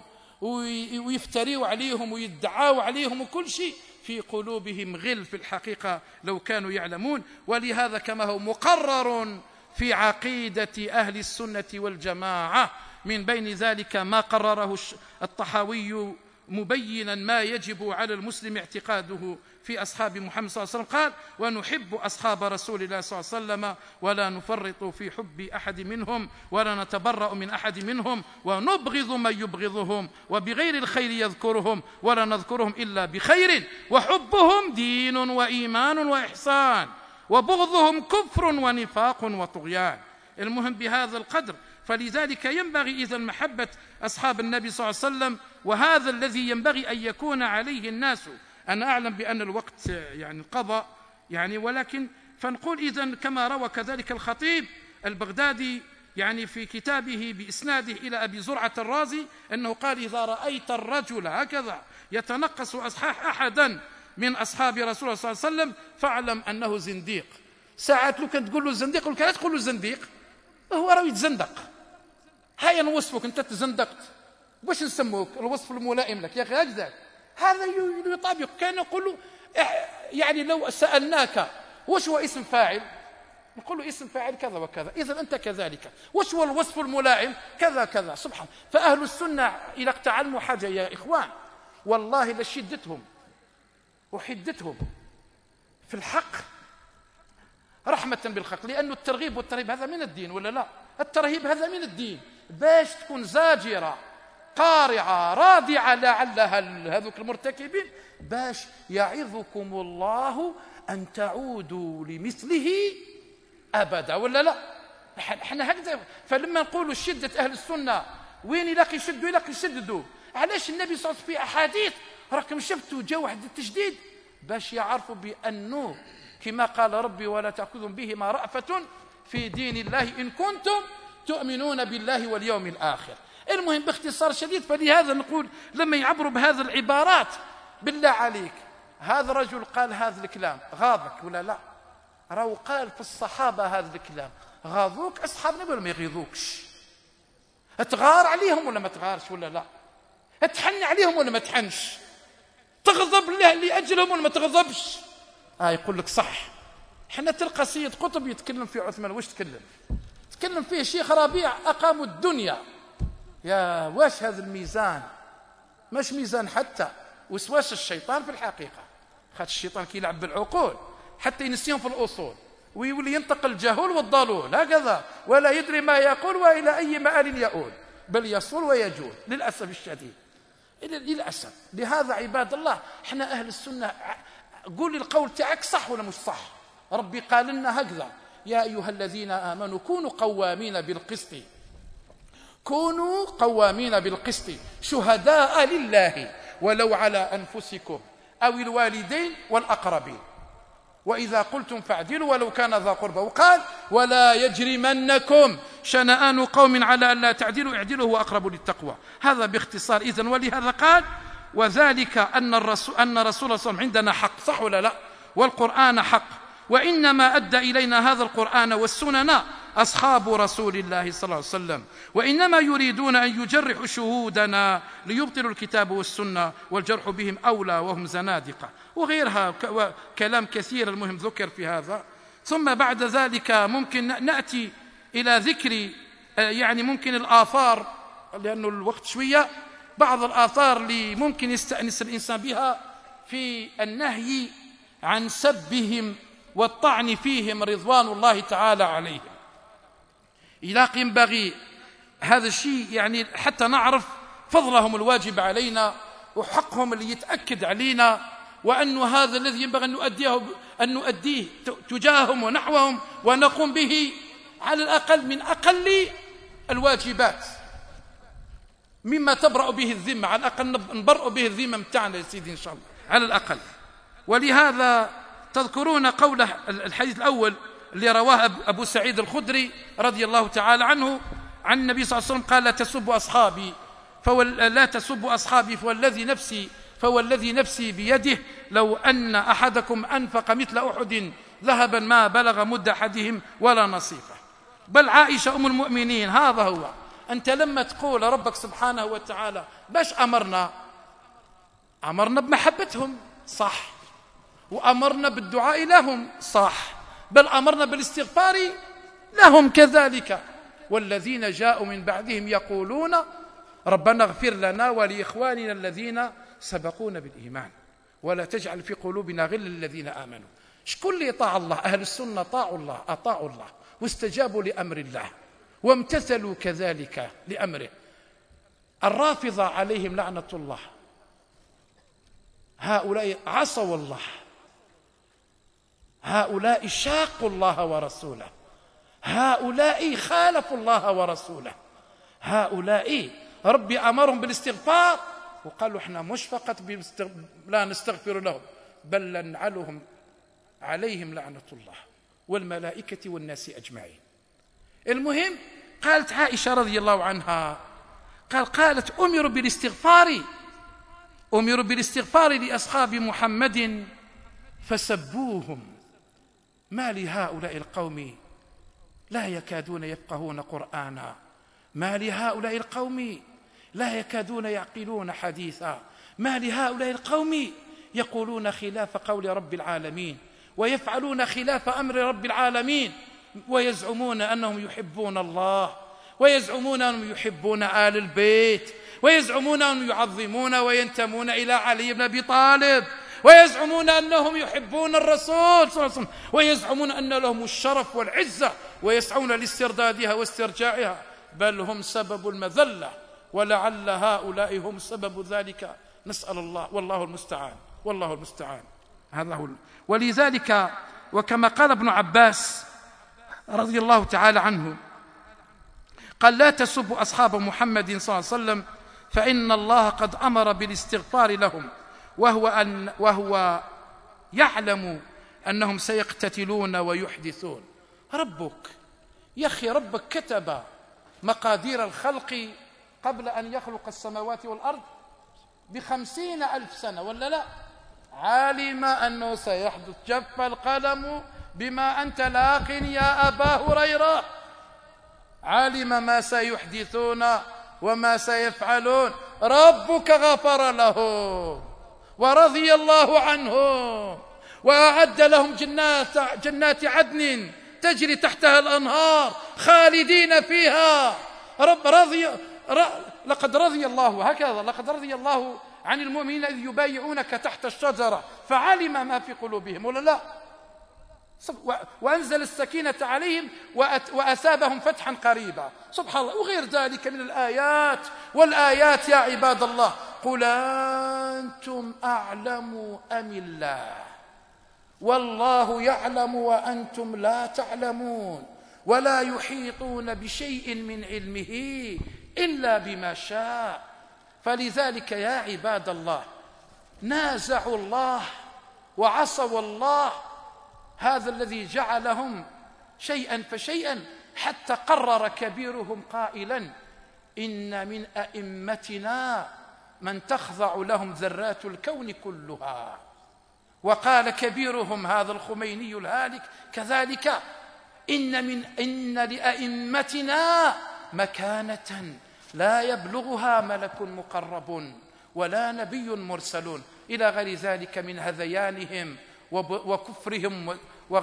ويفتروا عليهم ويدعوا عليهم وكل شيء، في قلوبهم غل في الحقيقة لو كانوا يعلمون. ولهذا كما هو مقرر في عقيدة أهل السنة والجماعة، من بين ذلك ما قرره الطحاوي مبينا ما يجب على المسلم اعتقاده في أصحاب محمد صلى الله عليه وسلم. قال: ونحب أصحاب رسول الله صلى الله عليه وسلم ولا نفرط في حب أحد منهم ولا نتبرأ من أحد منهم ونبغض من يبغضهم وبغير الخير يذكرهم ولا نذكرهم إلا بخير وحبهم دين وإيمان وإحسان وبغضهم كفر ونفاق وطغيان. المهم بهذا القدر. فلذلك ينبغي إذن محبة أصحاب النبي صلى الله عليه وسلم، وهذا الذي ينبغي أن يكون عليه الناس. أنا أعلم بأن الوقت يعني انقضى، يعني ولكن فنقول إذن كما روى كذلك الخطيب البغدادي يعني في كتابه بإسناده إلى أبي زرعة الرازي أنه قال: إذا رأيت الرجل هكذا يتنقص أصحاح أحدا من أصحاب رسول الله صلى الله عليه وسلم فاعلم أنه زنديق. ساعات لو كنت تقول له زنديق ولا تقول له زنديق، هو راه يتزندق. هيا نوصفك أنت تزندقت، باش نسموك الوصف الملائم لك يا أخي هكذا. هذا يطابق. كان نقول له يعني لو سألناك وش هو اسم فاعل، نقول له اسم فاعل كذا وكذا، إذا أنت كذلك. وش هو الوصف الملائم؟ كذا كذا. سبحان. فأهل السنة إذا تعلموا حاجة يا إخوان والله لشدتهم وحدتهم في الحق رحمة بالخلق، لأن الترغيب والترهيب هذا من الدين ولا لا؟ الترهيب هذا من الدين، باش تكون زاجرة قارعة رادعة لعلها هذوك المرتكبين، باش يعظكم الله أن تعودوا لمثله أبدا ولا لا؟ احنا هكذا. فلما نقولوا شدة أهل السنة وين يلاقي يشدوا يلاقي يشددوا. علاش النبي صلى الله عليه وسلم في أحاديث راكم شفتوا جاء واحد التشديد باش يعرفوا بأنه كما قال ربي: ولا تأخذهم بهما رأفة في دين الله إن كنتم تؤمنون بالله واليوم الآخر. المهم باختصار شديد. فلهذا نقول لما يعبروا بهذه العبارات بالله عليك، هذا الرجل قال هذا الكلام غاضك ولا لا؟ راهو قال في الصحابة هذا الكلام، غاضوك أصحاب النبي ولا ما يغيظوكش؟ تغار عليهم ولا ما تغارش ولا لا؟ تحن عليهم ولا ما تحنش؟ تغضب لأجلهم ولا ما تغضبش؟ يقول لك صح. حنا تلقى سيد قطب يتكلم في عثمان، واش تكلم فيه شيخ ربيع أقاموا الدنيا. يا واش هذا الميزان؟ مش ميزان حتى. وسواس الشيطان في الحقيقة، خاطر الشيطان كي يلعب بالعقول حتى ينسيهم في الأصول ويولي ينتقل الجهول والضلول هكذا، ولا يدري ما يقول وإلى أي مآل يؤول، بل يصول ويجول للأسف الشديد، للأسف. لهذا عباد الله احنا أهل السنة، قول القول تاعك صح ولا مش صح؟ ربي قال لنا هكذا: يا أيها الذين آمنوا كونوا قوامين بالقسط، كونوا قوامين بالقسط شهداء لله ولو على أنفسكم أو الوالدين والأقربين وإذا قلتم فاعدلوا ولو كان ذا قربى. وقال: ولا يجرمنكم شنآن قوم على أن لا تعدلوا اعدلوا هو أقرب للتقوى. هذا باختصار. إذن ولهذا قال: وذلك أن الرسول صلى الله عليه وسلم عندنا حق، صح ولا لا؟ والقرآن حق، وإنما أدى إلينا هذا القرآن والسنن أصحاب رسول الله صلى الله عليه وسلم، وإنما يريدون أن يجرحوا شهودنا ليبطلوا الكتاب والسنة والجرح بهم أولى وهم زنادقة وغيرها كلام كثير المهم ذكر في هذا. ثم بعد ذلك ممكن نأتي إلى ذكر يعني ممكن الآثار، لأنه الوقت شوية، بعض الآثار اللي ممكن يستأنس الإنسان بها في النهي عن سبهم والطعن فيهم رضوان الله تعالى عليهم. إذا ينبغي هذا الشيء يعني حتى نعرف فضلهم الواجب علينا وحقهم اللي يتأكد علينا، وأن هذا الذي ينبغي أن نؤديه تجاههم ونحوهم ونقوم به على الأقل من أقل الواجبات مما تبرأ به الذمة، على الأقل نبرأ به الذمة متاعنا يا سيدي إن شاء الله على الأقل. ولهذا تذكرون قول الحديث الأول اللي رواه أبو سعيد الخدري رضي الله تعالى عنه عن النبي صلى الله عليه وسلم قال: لا تسبوا أصحابي فوالذي نفسي بيده لو أن أحدكم أنفق مثل أحد ذهبا ما بلغ مد أحدهم ولا نصيفه. بل عائشة أم المؤمنين هذا هو، أنت لما تقول ربك سبحانه وتعالى باش أمرنا بمحبتهم صح، وأمرنا بالدعاء لهم صح، بل أمرنا بالاستغفار لهم كذلك. والذين جاءوا من بعدهم يقولون ربنا اغفر لنا ولإخواننا الذين سبقونا بالإيمان ولا تجعل في قلوبنا غل للذين آمنوا. شكون اللي طاع الله؟ أهل السنة أطاعوا الله واستجابوا لأمر الله وامتثلوا كذلك لأمره. الرافضة عليهم لعنة الله، هؤلاء عصوا الله، هؤلاء شاقوا الله ورسوله، هؤلاء خالفوا الله ورسوله، هؤلاء ربي أمرهم بالاستغفار وقالوا احنا مش فقط لا نستغفر لهم بل نلعنهم عليهم لعنة الله والملائكة والناس أجمعين. المهم قالت عائشة رضي الله عنها قالت أمروا بالاستغفار لأصحاب محمد فسبوهم ما لهؤلاء القوم لا يكادون يفقهون قرآنا، ما لهؤلاء القوم لا يكادون يعقلون حديثا، ما لهؤلاء القوم يقولون خلاف قول رب العالمين ويفعلون خلاف أمر رب العالمين ويزعمون أنهم يحبون الله ويزعمون أنهم يحبون آل البيت ويزعمون أنهم يعظمون وينتمون إلى علي بن أبي طالب ويزعمون أنهم يحبون الرسول صلى الله عليه وسلم ويزعمون أن لهم الشرف والعزة ويسعون لاستردادها واسترجاعها، بل هم سبب المذلة ولعل هؤلاء هم سبب ذلك. نسأل الله والله المستعان هذا هو. ولذلك وكما قال ابن عباس رضي الله تعالى عنه قال: لا تسبوا أصحاب محمد صلى الله عليه وسلم فإن الله قد أمر بالاستغفار لهم وهو يعلم أنهم سيقتتلون ويحدثون. ربك يا أخي، ربك كتب مقادير الخلق قبل أن يخلق السماوات والأرض ب50,000 سنة ولا لا؟ علم أنه سيحدث، جف القلم بما أنت لاق يا أبا هريرة، علم ما سيحدثون وما سيفعلون. ربك غفر لهم ورضي الله عنهم وأعد لهم جنات عدن تجري تحتها الأنهار خالدين فيها. لقد رضي الله عن المؤمنين إذ يبايعونك تحت الشجرة فعلم ما في قلوبهم ولا لا؟ وأنزل السكينة عليهم وأثابهم فتحا قريبا. سبحان الله. وغير ذلك من الآيات والآيات يا عباد الله. قل أنتم أعلم أم الله؟ والله يعلم وأنتم لا تعلمون ولا يحيطون بشيء من علمه إلا بما شاء. فلذلك يا عباد الله نازعوا الله وعصوا الله، هذا الذي جعلهم شيئا فشيئا حتى قرر كبيرهم قائلا: إن من أئمتنا من تخضع لهم ذرات الكون كلها. وقال كبيرهم هذا الخميني الهالك كذلك: إن لأئمتنا مكانة لا يبلغها ملك مقرب ولا نبي مرسل، إلى غير ذلك من هذيانهم وكفرهم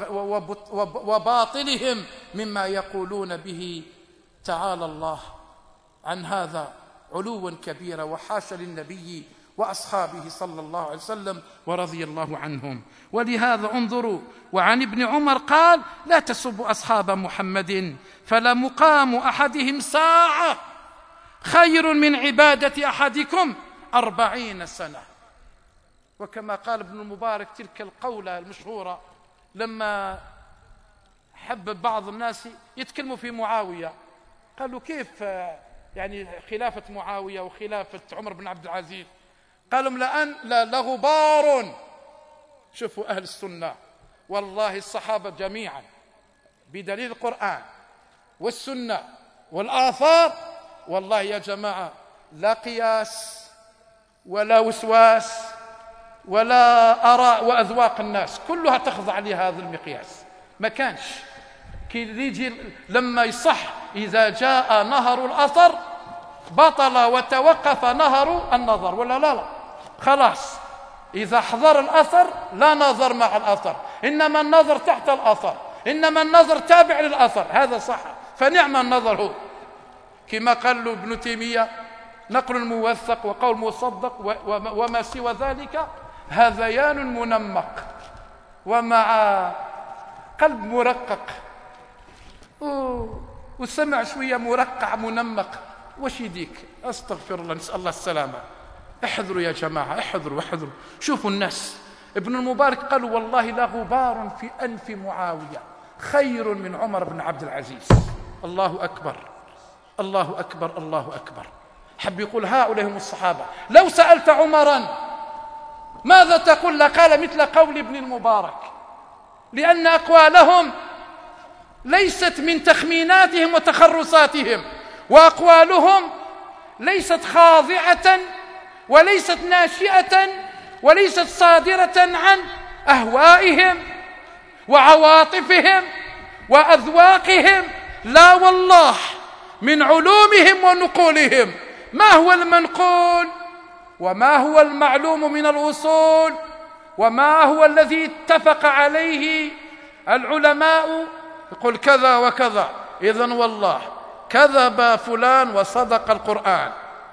وباطلهم مما يقولون به تعالى الله عن هذا علوا كبيرا، وحاش للنبي وأصحابه صلى الله عليه وسلم ورضي الله عنهم. ولهذا انظروا، وعن ابن عمر قال: لا تسبوا أصحاب محمد فلمقام أحدهم ساعة خير من عبادة أحدكم 40 سنة. وكما قال ابن المبارك تلك القولة المشهورة لما حب بعض الناس يتكلموا في معاوية، قالوا كيف يعني خلافة معاوية وخلافة عمر بن عبد العزيز؟ قالوا لغبار. شوفوا أهل السنة والله الصحابة جميعا بدليل القرآن والسنة والآثار، والله يا جماعة لا قياس ولا وسواس ولا آراء وأذواق الناس كلها تخضع لهذا المقياس. ما كانش كي يجي لما يصح إذا جاء نهر الأثر بطل وتوقف نهر النظر، ولا لا خلاص إذا حضر الأثر لا نظر مع الأثر، إنما النظر تحت الأثر، إنما النظر تابع للأثر، هذا صح. فنعم النظر هو كما قال له ابن تيمية: نقل الموثق وقول مصدق وما سوى ذلك هذيان منمق ومع قلب مرقق وسمع شوية مرقع منمق، وش يديك؟ أستغفر الله، نسأل الله السلامة. احذروا يا جماعة، احذروا. شوفوا الناس. ابن المبارك قالوا: والله لا غبار في أنف معاوية خير من عمر بن عبد العزيز. الله أكبر الله أكبر الله أكبر. حب يقول هؤلاء هم الصحابة. لو سألت عمرا ماذا تقول لقال مثل قول ابن المبارك، لأن أقوالهم ليست من تخميناتهم وتخرصاتهم، وأقوالهم ليست خاضعة وليست ناشئة وليست صادرة عن أهوائهم وعواطفهم وأذواقهم، لا والله، من علومهم ونقولهم. ما هو المنقول وما هو المعلوم من الأصول وما هو الذي اتفق عليه العلماء، يقول كذا وكذا، إذن والله كذب فلان وصدق القرآن،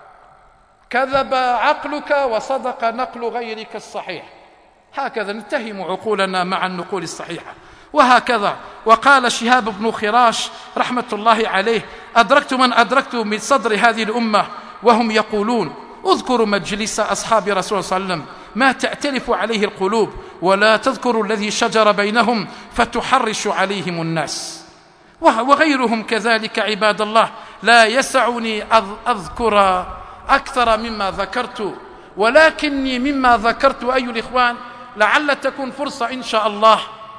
كذب عقلك وصدق نقل غيرك الصحيح. هكذا نتهم عقولنا مع النقول الصحيحة. وهكذا وقال شهاب بن خراش رحمة الله عليه: أدركت من أدركت من صدر هذه الأمة وهم يقولون: اذكروا مجلس أصحاب رسول الله صلى الله عليه وسلم ما تأتلف عليه القلوب، ولا تذكروا الذي شجر بينهم فتحرش عليهم الناس. وغيرهم كذلك عباد الله. لا يسعني أذكر أكثر مما ذكرت، ولكني مما ذكرت أيها الإخوان لعل تكون فرصة إن شاء الله،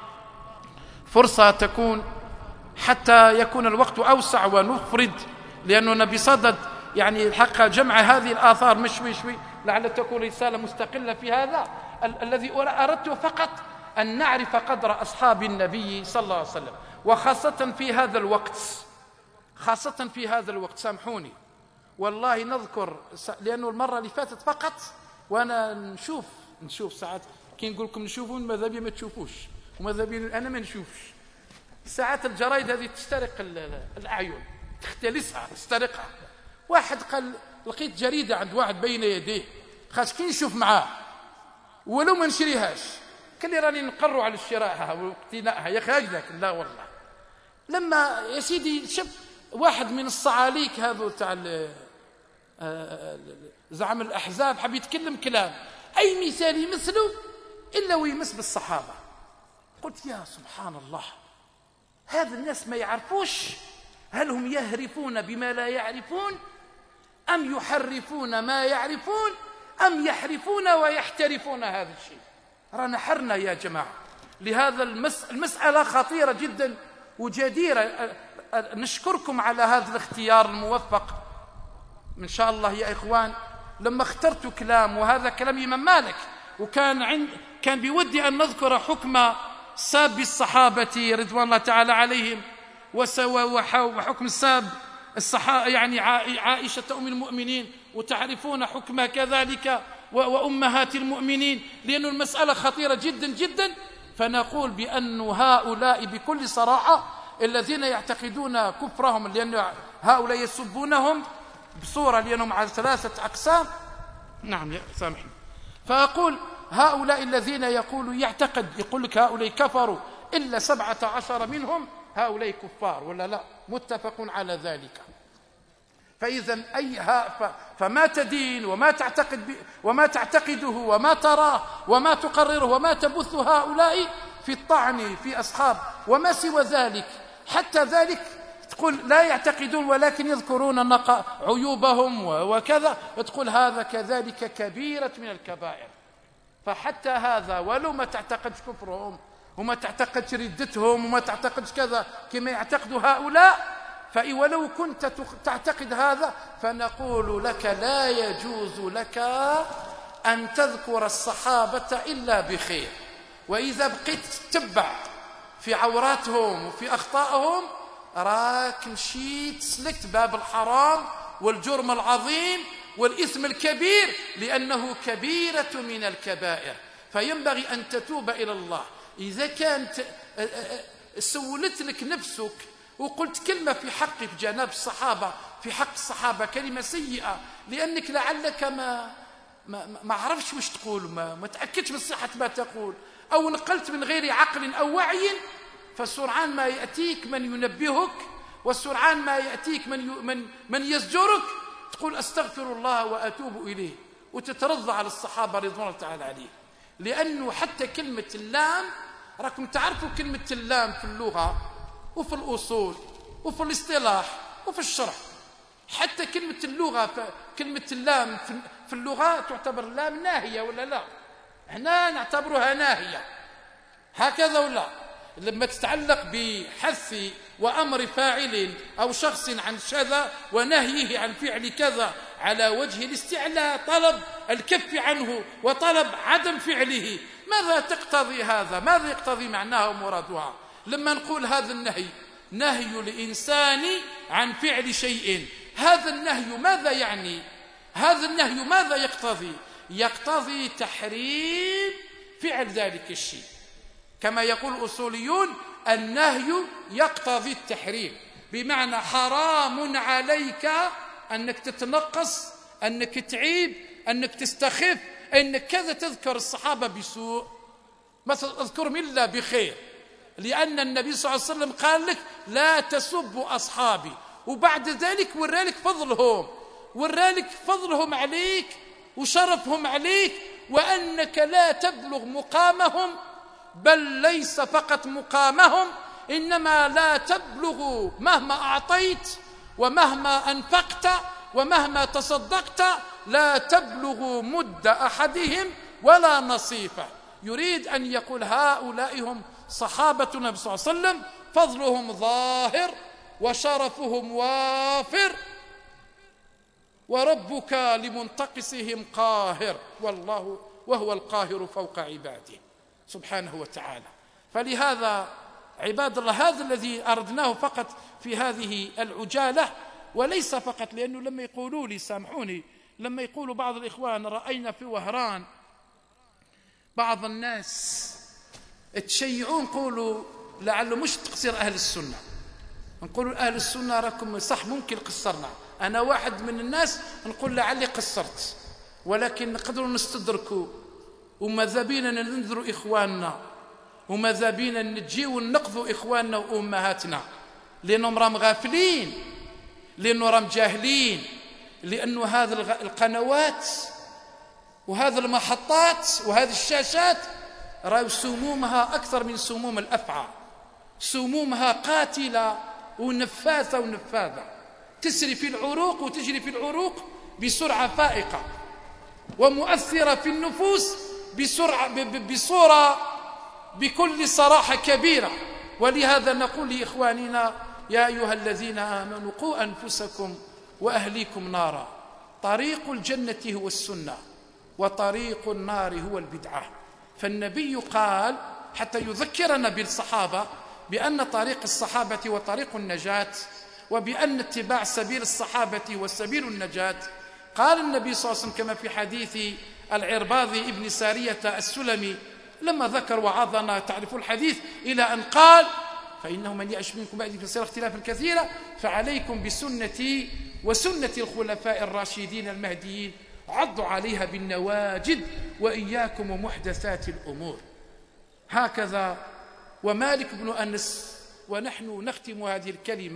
فرصة تكون حتى يكون الوقت أوسع ونفرد، لأننا بصدد يعني الحق جمع هذه الآثار مش شوي، لعل تكون رسالة مستقلة في هذا. الذي أردت فقط أن نعرف قدر أصحاب النبي صلى الله عليه وسلم، وخاصة في هذا الوقت، خاصة في هذا الوقت. سامحوني والله نذكر، لأنه المرة اللي فاتت فقط وأنا نشوف ساعات كي نقول لكم نشوفون ماذا بي ما تشوفوش، وماذا بي أنا ما نشوفش. ساعات الجرايد هذه تسترق الأعين، تختلسها تسترقها. واحد قال لقيت جريدة عند واحد بين يديه، خاص كي نشوف معاه ولو ما نشريهاش، قال لي راني نقروا على شرائها واقتنائها يا أخي هكذاك. لا والله، لما يا سيدي شوف واحد من الصعاليك هذو تاع زعم الأحزاب حب يتكلم كلام أي مثال يمثله إلا ويمس بالصحابة. قلت يا سبحان الله، هذا الناس ما يعرفوش، هل هم يهرفون بما لا يعرفون أم يحرفون ما يعرفون أم يحرفون ويحترفون هذا الشيء؟ رانا حرنا يا جماعة لهذا المسألة خطيرة جدا وجديرة. نشكركم على هذا الاختيار الموفق إن شاء الله يا إخوان. لما اخترت كلام، وهذا كلام إمام مالك، وكان كان بودي أن نذكر حكم ساب الصحابة رضوان الله تعالى عليهم، وحكم ساب الصحابة يعني عائشة أم المؤمنين، وتعرفون حكمها كذلك وأمهات المؤمنين، لأن المسألة خطيرة جدا جدا. فنقول بأن هؤلاء بكل صراحة الذين يعتقدون كفرهم، لأن هؤلاء يسبونهم بصورة لأنهم على 3 أقسام. نعم سامحني. فأقول هؤلاء الذين يقول لك هؤلاء كفروا إلا 17 منهم هؤلاء كفار، ولا لا؟ متفق على ذلك. فإذا فما تدين وما تعتقده وما تراه وما تقرره وما تبث هؤلاء في الطعن في أصحاب وما سوى ذلك، حتى ذلك تقول لا يعتقدون ولكن يذكرون عيوبهم وكذا، تقول هذا كذلك كبيرة من الكبائر. فحتى هذا ولو ما تعتقد كفرهم وما تعتقد ردتهم وما تعتقد كذا كما يعتقد هؤلاء، ولو كنت تعتقد هذا فنقول لك لا يجوز لك أن تذكر الصحابة إلا بخير. وإذا بقيت تتبع في عوراتهم وفي أخطائهم راك مشيت سلكت باب الحرام والجرم العظيم والإثم الكبير، لأنه كبيرة من الكبائر. فينبغي أن تتوب إلى الله. إذا كانت سولت لك نفسك وقلت كلمة في حقك جناب الصحابة، في حق الصحابة كلمة سيئة لأنك لعلك ما عرفتش وش تقول، ما تأكدش من صحة ما تقول، أو نقلت من غير عقل أو وعي، فسرعان ما يأتيك من ينبهك وسرعان ما يأتيك من يزجرك، تقول أستغفر الله وأتوب إليه وتترضى على الصحابة رضوان الله تعالى عليه. لأنه حتى كلمة اللام، راكم تعرفوا كلمة اللام في اللغة وفي الأصول وفي الاصطلاح وفي الشرع، حتى كلمة اللام في اللغة تعتبر لام ناهية ولا لا؟ هنا نعتبرها ناهية هكذا ولا؟ لما تتعلق بحث وأمر فاعل أو شخص عن كذا ونهيه عن فعل كذا على وجه الاستعلاء، طلب الكف عنه وطلب عدم فعله، ماذا تقتضي هذا؟ ماذا يقتضي معناها ومرادها؟ لما نقول هذا النهي نهي الإنسان عن فعل شيء، هذا النهي ماذا يعني؟ هذا النهي ماذا يقتضي؟ يقتضي تحريم فعل ذلك الشيء. كما يقول الأصوليون النهي يقتضي التحريم، بمعنى حرام عليك أنك تتنقص، أنك تعيب، أنك تستخف، أنك كذا تذكر الصحابة بسوء، ما تذكرهم إلا بخير، لأن النبي صلى الله عليه وسلم قال لك لا تسبوا أصحابي، وبعد ذلك ورالك فضلهم عليك وشرفهم عليك، وأنك لا تبلغ مقامهم، بل ليس فقط مقامهم، إنما لا تبلغ مهما أعطيت ومهما أنفقت ومهما تصدقت لا تبلغ مد أحدهم ولا نصيفه. يريد أن يقول هؤلاء هم صحابة النبي صلى الله عليه وسلم، فضلهم ظاهر وشرفهم وافر، وربك لمنتقصهم قاهر، والله وهو القاهر فوق عباده سبحانه وتعالى. فلهذا عباد الله هذا الذي أردناه فقط في هذه العجالة، وليس فقط لأنه لما يقولوا لي سامحوني، لما يقولوا بعض الإخوان رأينا في وهران بعض الناس تشيعون، قولوا لعله مش تقصير أهل السنة، نقولوا أهل السنة راكم صح ممكن قصرنا، أنا واحد من الناس نقول لعلي قصرت، ولكن نقدروا نستدركوا، وماذا بينا ننذروا إخواننا، وماذا بينا نجيوا وننقذوا إخواننا وأمهاتنا، لأنهم راهم غافلين، لأنهم راهم جاهلين، لأنه هذه القنوات وهذه المحطات وهذه الشاشات رأوا سمومها أكثر من سموم الأفعى، سمومها قاتلة ونفاثة ونفاذة، تسري في العروق وتجري في العروق بسرعة فائقة، ومؤثرة في النفوس بصورة بكل صراحة كبيرة. ولهذا نقول لإخواننا يا أيها الذين آمنوا قوا أنفسكم وأهليكم نارا، طريق الجنة هو السنة وطريق النار هو البدعة. فالنبي قال حتى يذكرنا بالصحابة بأن طريق الصحابة وطريق النجاة، وبأن اتباع سبيل الصحابة وسبيل النجاة. قال النبي صلى الله عليه وسلم كما في حديث العرباض ابن سارية السلمي لما ذكر وعظنا، تعرفوا الحديث، إلى أن قال فإنه من يعش منكم بعدي فسيرى اختلافا كثيرا فعليكم بسنتي وسنة الخلفاء الراشدين المهديين عضوا عليها بالنواجذ وإياكم ومحدثات الأمور. هكذا ومالك بن أنس. ونحن نختم هذه الكلمة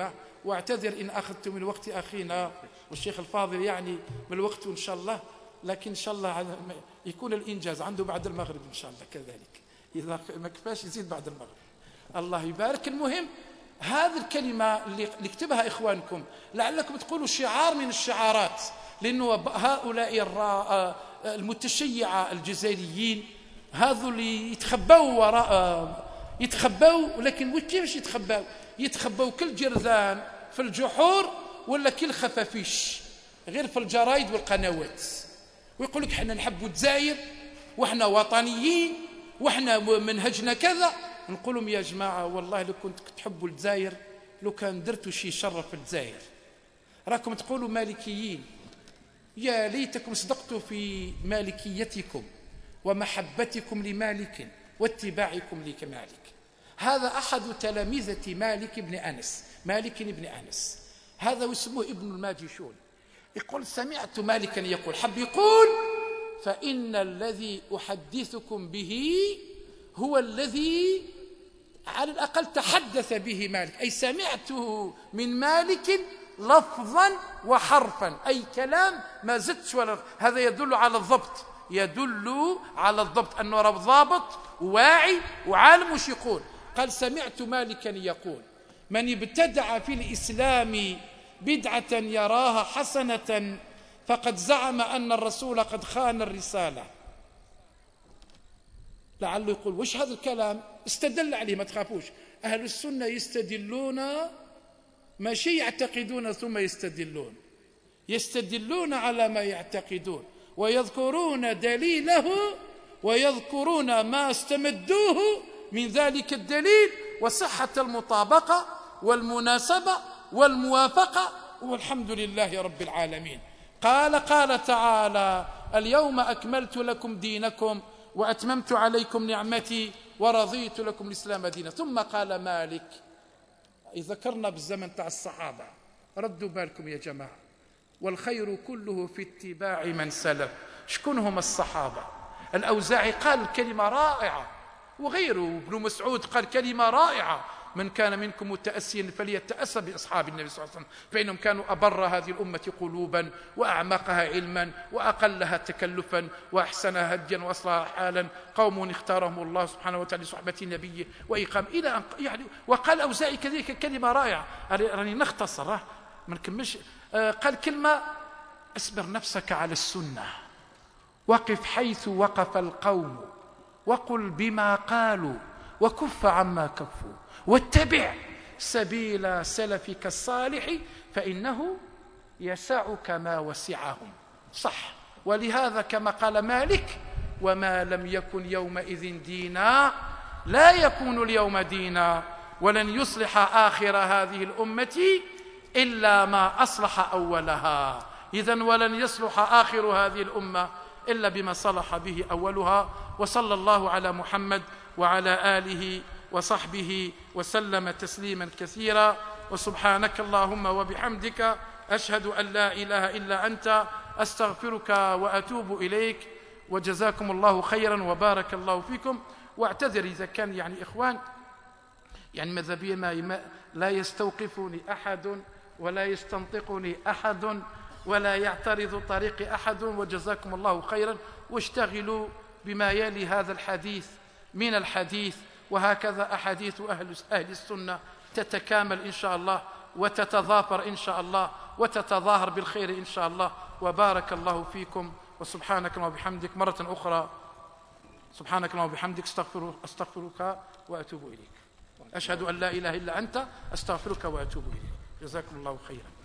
واعتذر إن أخذت من وقت أخينا والشيخ الفاضل يعني من الوقت إن شاء الله، لكن إن شاء الله يكون الإنجاز عنده بعد المغرب إن شاء الله كذلك، إذا ما كفاش يزيد بعد المغرب. الله يبارك. المهم هذه الكلمة اللي كتبها إخوانكم لعلكم تقولوا شعار من الشعارات، لأنه هؤلاء المتشيعة الجزائريين هذو اللي يتخبوا وراء يتخبوا، لكن كيفاش يتخبوا؟ يتخبوا كالجرذان في الجحور ولا كالخفافيش غير في الجرايد والقنوات، ويقول لك احنا نحبوا الجزائر واحنا وطنيين واحنا منهجنا كذا. نقول لهم يا جماعة والله لو كنت تحبوا الجزائر لو كان درتوا شي شر في الجزائر. راكم تقولوا مالكيين، يا ليتكم صدقتوا في مالكيتكم ومحبتكم لمالك واتباعكم لمالك. هذا أحد تلامذة مالك بن أنس، هذا واسمه ابن الماجشون. يقول سمعت مالكا يقول، حب يقول فإن الذي أحدثكم به هو الذي على الأقل تحدث به مالك، أي سمعته من مالك لفظا وحرفا، أي كلام ما زدت ولا. هذا يدل على الضبط، يدل على الضبط أنه رب ضابط واعي وعالم وش يقول. قال سمعت مالكا يقول من ابتدع في الإسلام بدعة يراها حسنة فقد زعم أن الرسول قد خان الرسالة. لعله يقول وش هذا الكلام؟ استدل عليه، ما تخافوش. أهل السنة يستدلون ماشي يعتقدون ثم يستدلون على ما يعتقدون ويذكرون دليله ويذكرون ما استمدوه من ذلك الدليل وصحة المطابقة والمناسبة والموافقة، والحمد لله رب العالمين. قال تعالى اليوم أكملت لكم دينكم وأتممت عليكم نعمتي ورضيت لكم الإسلام دينا. ثم قال مالك، ذكرنا بالزمن تاع الصحابة، ردوا بالكم يا جماعة، والخير كله في اتباع من سلف. شكون هم الصحابة؟ الأوزاعي قال كلمة رائعة، وغيره ابن مسعود قال كلمة رائعة، من كان منكم متأسيا فليتأسى بأصحاب النبي صلى الله عليه وسلم فإنهم كانوا أبر هذه الأمة قلوبا وأعمقها علما وأقلها تكلفا وأحسنها هديا وأصلها حالا، قوم اختارهم الله سبحانه وتعالى لصحبة نبيه وإقام إلى يعني. وقال أوزاعي كذلك كلمة رائعة، راني نختصر ما نكملش. قال كلمة: اصبر نفسك على السنة، وقف حيث وقف القوم، وقل بما قالوا، وكف عما كفوا، واتبع سبيل سلفك الصالح فإنه يسعك ما وسعهم. صح. ولهذا كما قال مالك: وما لم يكن يومئذ دينا لا يكون اليوم دينا، ولن يصلح آخر هذه الأمة إلا ما أصلح أولها. إذن ولن يصلح آخر هذه الأمة إلا بما صلح به أولها. وصلى الله على محمد وعلى آله وصحبه وسلم تسليما كثيرا. وسبحانك اللهم وبحمدك أشهد أن لا إله إلا أنت، أستغفرك وأتوب إليك. وجزاكم الله خيرا وبارك الله فيكم. واعتذر إذا كان يعني إخوان يعني مذهبية ما لا يستوقفني أحد ولا يستنطقني أحد ولا يعترض طريقي أحد، وجزاكم الله خيرا. واشتغلوا بما يلي هذا الحديث من الحديث، وهكذا أحاديث أهل السنة تتكامل إن شاء الله وتتضافر إن شاء الله وتتظاهر بالخير إن شاء الله. وبارك الله فيكم. وسبحانك اللهم وبحمدك مرة أخرى، سبحانك اللهم وبحمدك أستغفرك وأتوب إليك. أشهد أن لا إله إلا أنت، أستغفرك وأتوب إليك. جزاكم الله خيرا.